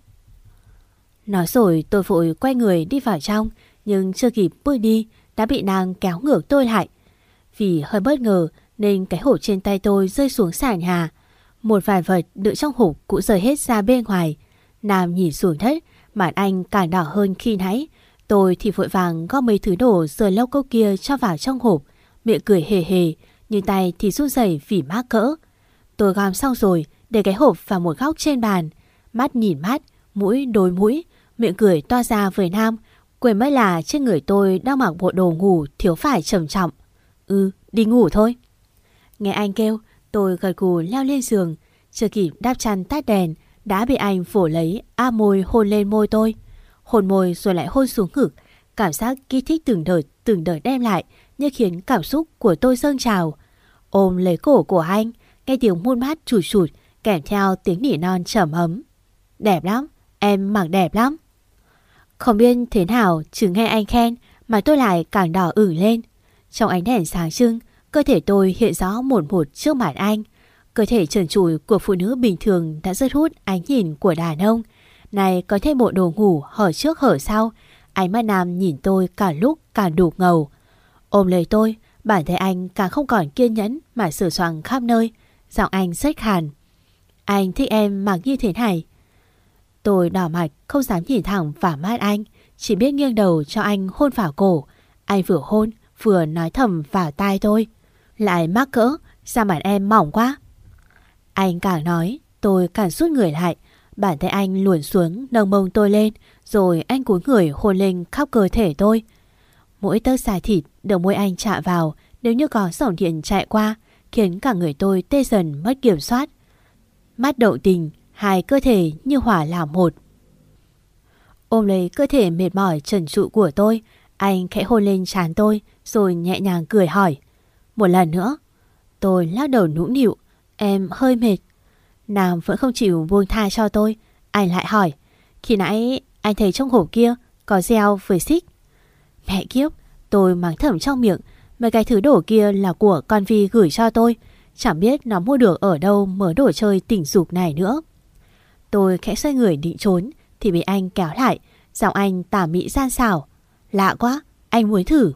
Speaker 2: Nói rồi tôi vội quay người đi vào trong, nhưng chưa kịp bước đi đã bị nàng kéo ngược tôi lại. Vì hơi bất ngờ nên cái hộp trên tay tôi rơi xuống sàn nhà. Một vài vật đựng trong hộp cũng rơi hết ra bên ngoài. Nam nhìn xuống đất, mặt anh càng đỏ hơn khi nãy. Tôi thì vội vàng gom mấy thứ đồ rời lâu câu kia cho vào trong hộp, miệng cười hề hề, nhưng tay thì run rẩy vì mắc cỡ. Tôi gom xong rồi, để cái hộp vào một góc trên bàn, mắt nhìn mắt, mũi đối mũi, miệng cười to ra với Nam, quên mất là trên người tôi đang mặc bộ đồ ngủ thiếu phải trầm trọng. Ừ, đi ngủ thôi. Nghe anh kêu, tôi gật gù leo lên giường, chưa kịp đắp chăn tắt đèn đã bị anh phủ lấy áp môi hôn lên môi tôi. Hôn môi rồi lại hôn xuống ngực, cảm giác kích thích từng đợt từng đợt đem lại như khiến cảm xúc của tôi dâng trào. Ôm lấy cổ của anh, nghe tiếng muôn mát chụt chụt kèm theo tiếng nỉ non trầm ấm. Đẹp lắm, em mặc đẹp lắm. Không biết thế nào chứ nghe anh khen mà tôi lại càng đỏ ửng lên. Trong ánh đèn sáng trưng, cơ thể tôi hiện rõ một một trước mặt anh. Cơ thể trần trụi của phụ nữ bình thường đã rất hút ánh nhìn của đàn ông. Này có thêm bộ đồ ngủ hở trước hở sau, ánh mắt Nam nhìn tôi cả lúc càng đục ngầu. Ôm lấy tôi, bản thân anh càng không còn kiên nhẫn mà sửa soạng khắp nơi. Giọng anh rất khàn. Anh thích em mặc như thế này. Tôi đỏ mặt không dám nhìn thẳng vào mắt anh, chỉ biết nghiêng đầu cho anh hôn vào cổ. Anh vừa hôn vừa nói thầm vào tai tôi. Lại mắc cỡ, da mặt em mỏng quá. Anh càng nói, tôi càng rút người lại. Bàn tay anh luồn xuống nâng mông tôi lên, rồi anh cúi người hôn lên khắp cơ thể tôi. Mỗi tấc da thịt được môi anh chạm vào nếu như có dòng điện chạy qua, khiến cả người tôi tê dần mất kiểm soát. Mắt động tình, hai cơ thể như hòa làm một. Ôm lấy cơ thể mệt mỏi trần trụi của tôi, anh khẽ hôn lên trán tôi rồi nhẹ nhàng cười hỏi. Một lần nữa. Tôi lắc đầu nũng nịu. Em hơi mệt. Nam vẫn không chịu buông tha cho tôi. Anh lại hỏi. Khi nãy anh thấy trong hộp kia có gel với xích. Mẹ kiếp, tôi mắng thầm trong miệng. Mấy cái thứ đồ kia là của con Vi gửi cho tôi. Chẳng biết nó mua được ở đâu mớ đồ chơi tình dục này nữa. Tôi khẽ xoay người định trốn thì bị anh kéo lại. Giọng anh tà mị gian xảo. Lạ quá, anh muốn thử.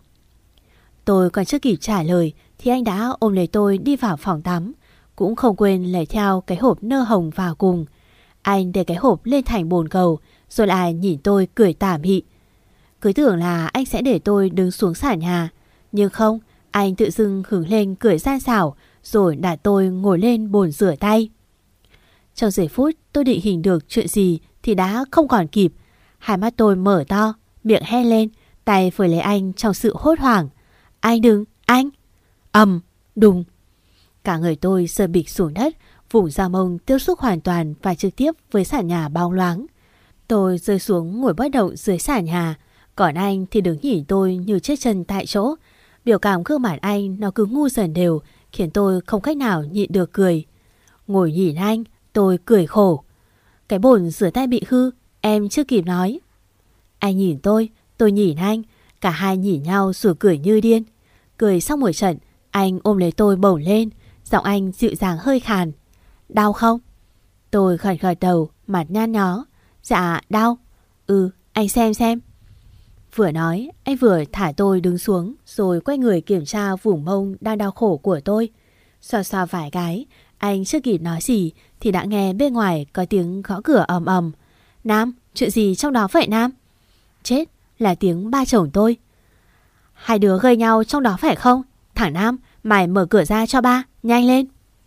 Speaker 2: Tôi còn chưa kịp trả lời thì anh đã ôm lấy tôi đi vào phòng tắm, cũng không quên lấy theo cái hộp nơ hồng vào cùng. Anh để cái hộp lên thành bồn cầu rồi lại nhìn tôi cười tà mị. Cứ tưởng là anh sẽ để tôi đứng xuống sàn nhà, nhưng không, anh tự dưng hứng lên cười gian xảo rồi đặt tôi ngồi lên bồn rửa tay. Trong giây phút tôi định hình được chuyện gì thì đã không còn kịp. Hai mắt tôi mở to, miệng hé lên, tay với lấy anh trong sự hốt hoảng. Anh đừng, anh! Ầm, đùng! Cả người tôi rơi bịch xuống đất, vùng da mông tiếp xúc hoàn toàn và trực tiếp với sàn nhà bóng loáng. Tôi rơi xuống ngồi bất động dưới sàn nhà, còn anh thì đứng nhìn tôi như chết chân tại chỗ. Biểu cảm gương mặt anh nó cứ ngu dần đều, khiến tôi không cách nào nhịn được cười. Ngồi nhìn anh, tôi cười khổ. Cái bồn rửa tay bị hư, em chưa kịp nói. Anh nhìn tôi, tôi nhìn anh, cả hai nhìn nhau rồi cười như điên. Cười xong một trận, anh ôm lấy tôi bổng lên, giọng anh dịu dàng hơi khàn. Đau không? Tôi gật gật đầu, mặt nhăn nhó. Dạ, đau. Ừ, anh xem xem. Vừa nói, anh vừa thả tôi đứng xuống rồi quay người kiểm tra vùng mông đang đau khổ của tôi. Xoa xoa vài cái, anh chưa kịp nói gì thì đã nghe bên ngoài có tiếng gõ cửa ầm ầm. Nam, chuyện gì trong đó vậy Nam? Chết, là tiếng ba chồng tôi. Hai đứa gây nhau trong đó phải không? Thằng Nam, mày mở cửa ra cho ba, nhanh lên.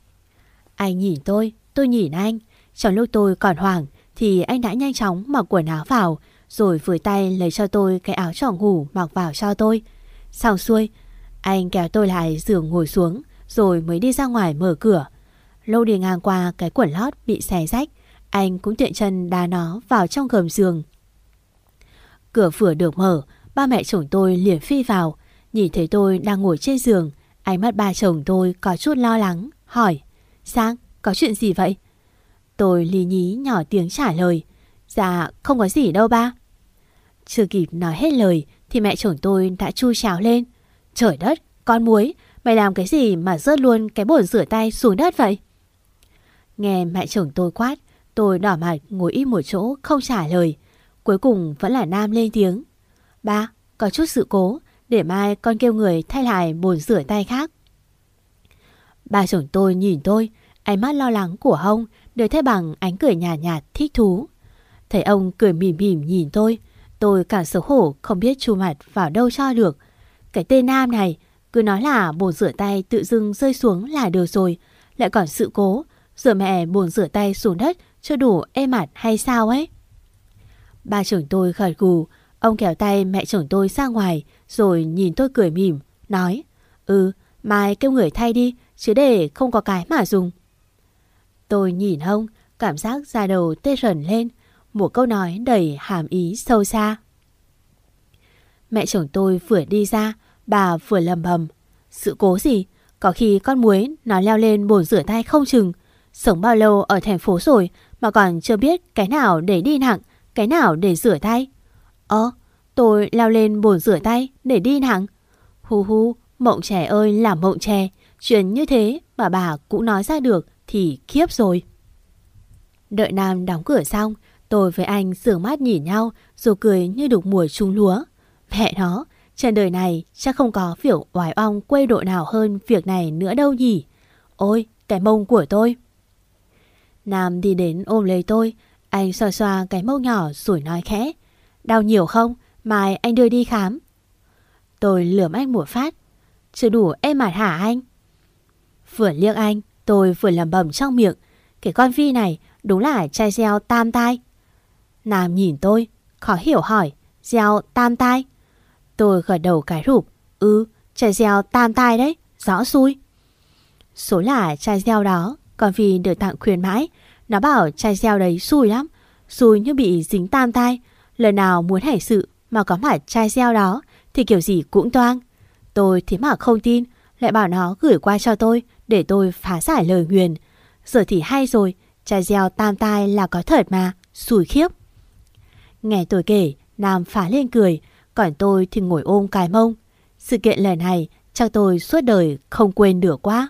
Speaker 2: Anh nhìn tôi, tôi nhìn anh. Trong lúc tôi còn hoảng thì anh đã nhanh chóng mặc quần áo vào, rồi với tay lấy cho tôi cái áo choàng ngủ mặc vào cho tôi. Xong xuôi, anh kéo tôi lại giường ngồi xuống, rồi mới đi ra ngoài mở cửa. Lâu đi ngang qua cái quần lót bị xé rách, anh cũng tiện chân đá nó vào trong gầm giường. Cửa vừa được mở, ba mẹ chồng tôi liền phi vào. Nhìn thấy tôi đang ngồi trên giường, ánh mắt ba chồng tôi có chút lo lắng, hỏi. Sang, có chuyện gì vậy? Tôi lí nhí nhỏ tiếng trả lời. Dạ, không có gì đâu ba. Chưa kịp nói hết lời thì mẹ chồng tôi đã chu cháo lên. Trời đất, con muối, Mày làm cái gì mà rớt luôn cái bồn rửa tay xuống đất vậy? Nghe mẹ chồng tôi quát, tôi đỏ mặt ngồi im một chỗ không trả lời. Cuối cùng vẫn là Nam lên tiếng. Ba, có chút sự cố, để mai con kêu người thay lại bồn rửa tay khác. Ba chồng tôi nhìn tôi, ánh mắt lo lắng của ông đều thay bằng ánh cười nhạt nhạt thích thú. Thấy ông cười mỉm mỉm nhìn tôi, tôi càng xấu hổ không biết chu mặt vào đâu cho được. Cái tên Nam này cứ nói là bồn rửa tay tự dưng rơi xuống là được rồi, lại còn sự cố, rửa mẹ bồn rửa tay xuống đất cho đủ êm mặt hay sao ấy. Ba chồng tôi gật gù, ông kéo tay mẹ chồng tôi ra ngoài rồi nhìn tôi cười mỉm, nói: Ừ, mai kêu người thay đi, chứ để không có cái mà dùng. Tôi nhìn ông, cảm giác da đầu tê rần lên, một câu nói đầy hàm ý sâu xa. Mẹ chồng tôi vừa đi ra, bà vừa lầm bầm: Sự cố gì? Có khi con muối nó leo lên bồn rửa tay không chừng. Sống bao lâu ở thành phố rồi mà còn chưa biết cái nào để đi nặng, cái nào để rửa tay. Ơ, tôi leo lên bồn rửa tay để đi nặng. Hu hu, mộng trẻ ơi là mộng trẻ, chuyện như thế mà bà cũng nói ra được thì khiếp rồi. Đợi Nam đóng cửa xong, tôi với anh sướng mắt nhìn nhau rồi cười như được mùa trúng lúa. Mẹ nó, trên đời này chắc không có việc oái ong quê độ nào hơn việc này nữa đâu nhỉ. Ôi, cái mông của tôi. Nam đi đến ôm lấy tôi, anh xoa xoa cái mông nhỏ rồi nói khẽ: Đau nhiều không? Mai anh đưa đi khám. Tôi lườm anh một phát: Chưa đủ êm mặt hả anh? Vừa liếc anh, tôi vừa lẩm bẩm trong miệng: Cái con Vi này đúng là chai gieo tam tai. Nam nhìn tôi, khó hiểu hỏi: Gieo tam tai? Tôi gật đầu cái rụp: Ừ, chai gieo tam tai đấy, rõ xui. Số là chai gieo đó, con Vi được tặng khuyến mãi. Nó bảo chai gieo đấy xui lắm, xui như bị dính tam tai. Lần nào muốn hành sự mà có mặt chai gieo đó thì kiểu gì cũng toang. Tôi thế mà không tin, lại bảo nó gửi qua cho tôi để tôi phá giải lời nguyền. Giờ thì hay rồi, chai gieo tam tai là có thật mà, xui khiếp. Nghe tôi kể, Nam phá lên cười, còn tôi thì ngồi ôm cái mông. Sự kiện lần này chắc tôi suốt đời không quên được quá.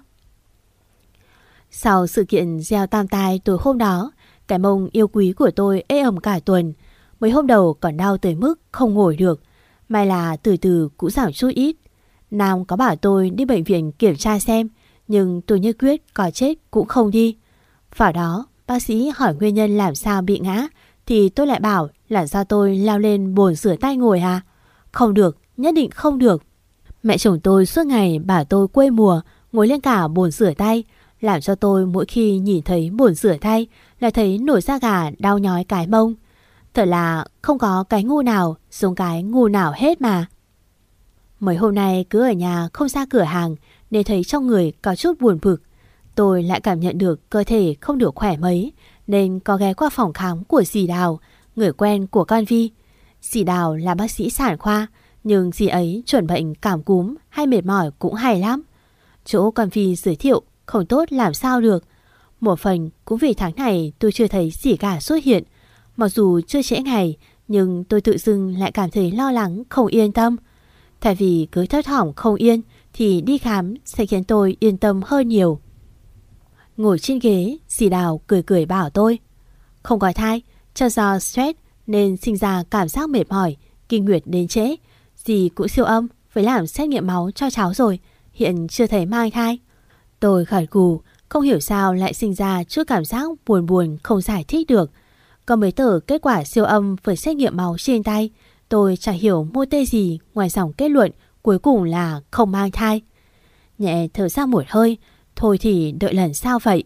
Speaker 2: Sau sự kiện gieo tam tai tối hôm đó, cái mông yêu quý của tôi ê ẩm cả tuần. Mấy hôm đầu còn đau tới mức không ngồi được, may là từ từ cũng giảm chút ít. Nam có bảo tôi đi bệnh viện kiểm tra xem, nhưng tôi nhất quyết có chết cũng không đi. Vào đó, bác sĩ hỏi nguyên nhân làm sao bị ngã, thì tôi lại bảo là do tôi leo lên bồn rửa tay ngồi à. Không được, nhất định không được. Mẹ chồng tôi suốt ngày bảo tôi quê mùa ngồi lên cả bồn rửa tay, làm cho tôi mỗi khi nhìn thấy bồn rửa tay là thấy nổi da gà đau nhói cái mông. Thật là không có cái ngu nào giống cái ngu nào hết mà. Mấy hôm nay cứ ở nhà không ra cửa hàng nên thấy trong người có chút buồn bực. Tôi lại cảm nhận được cơ thể không được khỏe mấy nên có ghé qua phòng khám của dì Đào, người quen của con Vi. Dì Đào là bác sĩ sản khoa, nhưng dì ấy chuẩn bệnh cảm cúm hay mệt mỏi cũng hay lắm. Chỗ con Vi giới thiệu không tốt làm sao được. Một phần cũng vì tháng này tôi chưa thấy gì cả xuất hiện. Mặc dù chưa trễ ngày, nhưng tôi tự dưng lại cảm thấy lo lắng, không yên tâm. Thay vì cứ thất thỏm không yên thì đi khám sẽ khiến tôi yên tâm hơn nhiều. Ngồi trên ghế, dì Đào cười cười bảo tôi: Không có thai, cho do stress nên sinh ra cảm giác mệt mỏi, kinh nguyệt đến trễ. Dì cũng siêu âm với làm xét nghiệm máu cho cháu rồi, hiện chưa thấy mang thai. Tôi gật gù, không hiểu sao lại sinh ra chút cảm giác buồn buồn không giải thích được. Có mấy tờ kết quả siêu âm với xét nghiệm máu trên tay, tôi chẳng hiểu mô tê gì ngoài dòng kết luận cuối cùng là không mang thai. Nhẹ thở ra một hơi, thôi thì đợi lần sau vậy.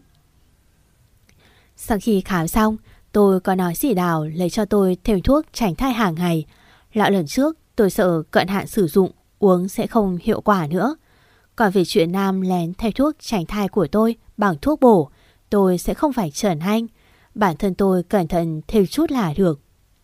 Speaker 2: Sau khi khám xong, tôi có nói dì Đào lấy cho tôi thêm thuốc tránh thai hàng ngày. Lão lần trước tôi sợ cận hạn sử dụng, uống sẽ không hiệu quả nữa. Còn về chuyện Nam lén thay thuốc tránh thai của tôi bằng thuốc bổ, tôi sẽ không phải trần anh. Bản thân tôi cẩn thận thêm chút là được.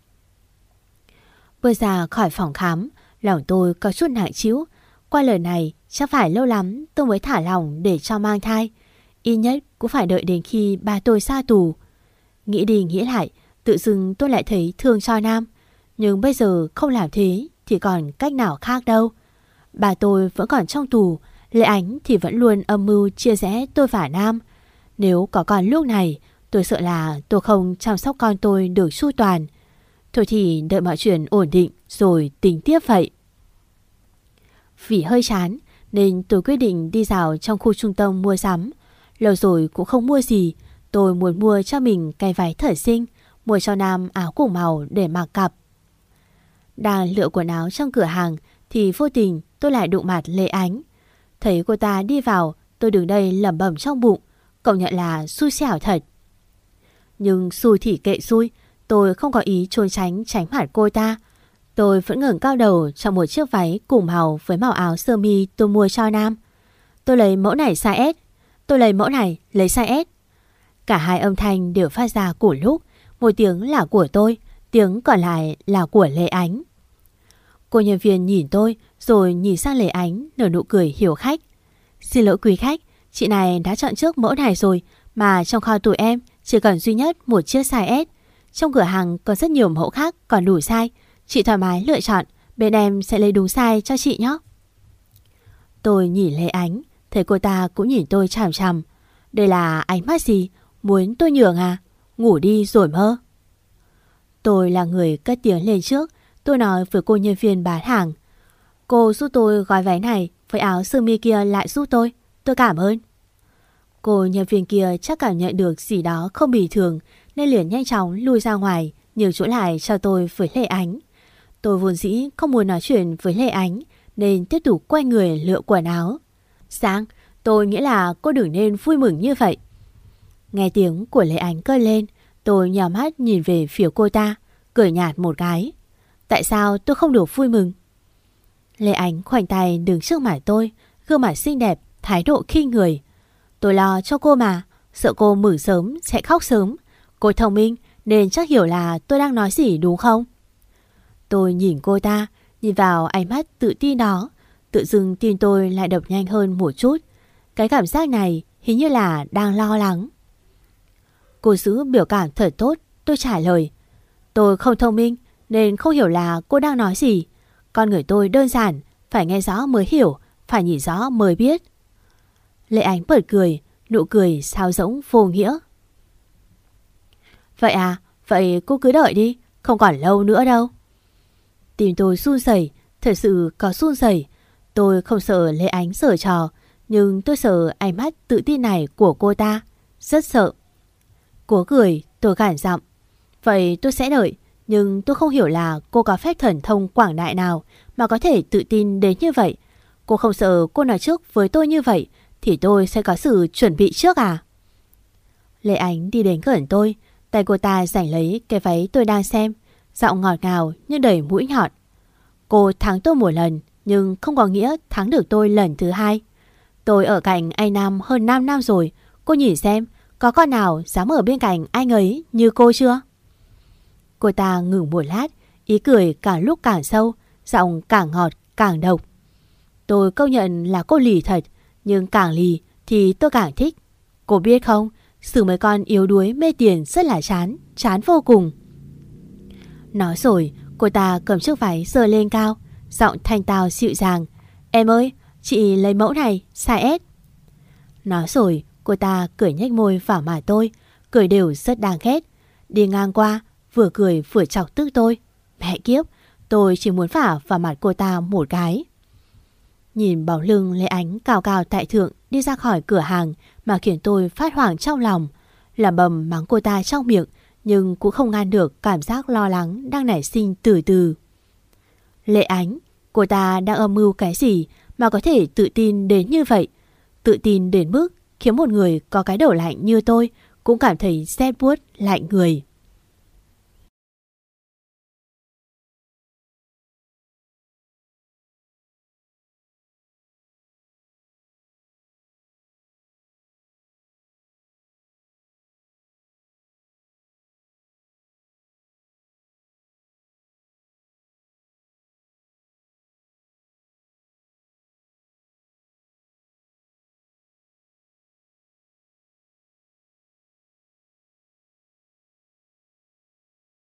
Speaker 2: Vừa ra khỏi phòng khám, lòng tôi có chút nặng trĩu. Qua lời này chắc phải lâu lắm tôi mới thả lòng để cho mang thai. Ít nhất cũng phải đợi đến khi ba tôi ra tù. Nghĩ đi nghĩ lại, tự dưng tôi lại thấy thương cho Nam. Nhưng bây giờ không làm thế thì còn cách nào khác đâu. Bà tôi vẫn còn trong tù, Lệ Ánh thì vẫn luôn âm mưu chia rẽ tôi và Nam. Nếu có con lúc này, tôi sợ là tôi không chăm sóc con tôi được chu toàn. Thôi thì đợi mọi chuyện ổn định rồi tính tiếp vậy. Vì hơi chán nên tôi quyết định đi dạo trong khu trung tâm mua sắm. Lâu rồi cũng không mua gì. Tôi muốn mua cho mình cái váy thời sinh, mua cho Nam áo cùng màu để mặc cặp. Đang lựa quần áo trong cửa hàng thì vô tình tôi lại đụng mặt Lệ Ánh. Thấy cô ta đi vào, tôi đứng đây lẩm bẩm trong bụng, công nhận là xui xẻo thật. Nhưng xui thì kệ xui, tôi không có ý trốn tránh tránh mặt cô ta. Tôi vẫn ngẩng cao đầu trong một chiếc váy cùng màu với màu áo sơ mi tôi mua cho Nam. Tôi lấy mẫu này size S, tôi lấy mẫu này lấy size S. Cả hai âm thanh đều phát ra cùng lúc, một tiếng là của tôi, tiếng còn lại là của Lệ Ánh. Cô nhân viên nhìn tôi rồi nhìn sang Lệ Ánh nở nụ cười hiểu khách. Xin lỗi quý khách, chị này đã chọn trước mẫu này rồi, mà trong kho tụi em chỉ cần duy nhất một chiếc size S. Trong cửa hàng còn rất nhiều mẫu khác còn đủ size, chị thoải mái lựa chọn, bên em sẽ lấy đúng size cho chị nhé. Tôi nhìn Lệ Ánh, thấy cô ta cũng nhìn tôi chằm chằm. Đây là ánh mắt gì? Muốn tôi nhường à? Ngủ đi rồi mơ. Tôi là người cất tiếng lên trước. Tôi nói với cô nhân viên bán hàng: cô giúp tôi gói váy này với áo sơ mi kia lại giúp tôi. Tôi cảm ơn. Cô nhân viên kia chắc cảm nhận được gì đó không bình thường nên liền nhanh chóng lui ra ngoài, nhường chỗ lại cho tôi với Lệ Ánh. Tôi vốn dĩ không muốn nói chuyện với Lệ Ánh nên tiếp tục quay người lựa quần áo. Sang, tôi nghĩ là cô đừng nên vui mừng như vậy. Nghe tiếng của Lệ Ánh cất lên, tôi nhào mắt nhìn về phía cô ta, cười nhạt một cái. Tại sao tôi không được vui mừng? Lệ Ánh khoanh tay đứng trước mặt tôi, gương mặt xinh đẹp, thái độ khinh người. Tôi lo cho cô mà, sợ cô mừng sớm sẽ khóc sớm. Cô thông minh nên chắc hiểu là tôi đang nói gì đúng không? Tôi nhìn cô ta, nhìn vào ánh mắt tự tin đó, tự dưng tim tôi lại đập nhanh hơn một chút. Cái cảm giác này hình như là đang lo lắng. Cô giữ biểu cảm thật tốt, tôi trả lời. Tôi không thông minh nên không hiểu là cô đang nói gì. Con người tôi đơn giản, phải nghe rõ mới hiểu, phải nhìn rõ mới biết. Lệ Ánh bật cười, nụ cười sáo rỗng vô nghĩa. Vậy à, vậy cô cứ đợi đi, không còn lâu nữa đâu. Tim tôi run rẩy, thật sự có run rẩy. Tôi không sợ Lệ Ánh giở trò, nhưng tôi sợ ánh mắt tự tin này của cô ta, rất sợ. Cố cười, tôi gằn giọng. Vậy tôi sẽ đợi, nhưng tôi không hiểu là cô có phép thần thông quảng đại nào mà có thể tự tin đến như vậy. Cô không sợ cô nói trước với tôi như vậy thì tôi sẽ có sự chuẩn bị trước à? Lệ Ánh đi đến gần tôi, tay cô ta giành lấy cái váy tôi đang xem, giọng ngọt ngào như đầy mũi nhọn. Cô thắng tôi một lần, nhưng không có nghĩa thắng được tôi lần thứ hai. Tôi ở cạnh anh Nam hơn năm năm rồi, cô nhìn xem, có con nào dám ở bên cạnh anh ấy như cô chưa? Cô ta ngừng một lát, ý cười càng lúc càng sâu, giọng càng ngọt càng độc. Tôi công nhận là cô lì thật, nhưng càng lì thì tôi càng thích. Cô biết không, xử mấy con yếu đuối mê tiền rất là chán, chán vô cùng. Nói rồi, cô ta cầm chiếc váy giơ lên cao, giọng thanh tao dịu dàng. Em ơi, chị lấy mẫu này, size S. Nói rồi, cô ta cười nhếch môi vào mặt tôi, cười đều rất đáng ghét. Đi ngang qua, vừa cười vừa chọc tức tôi. Mẹ kiếp, tôi chỉ muốn phả vào mặt cô ta một cái. Nhìn bóng lưng Lệ Ánh cao cao tại thượng đi ra khỏi cửa hàng mà khiến tôi phát hoảng trong lòng. Lẩm bẩm mắng cô ta trong miệng, nhưng cũng không ngăn được cảm giác lo lắng đang nảy sinh từ từ. Lệ Ánh, cô ta đang âm mưu cái gì mà có thể tự tin đến như vậy? Tự tin đến mức khiến một người có cái đầu lạnh như tôi cũng cảm thấy rét buốt lạnh người.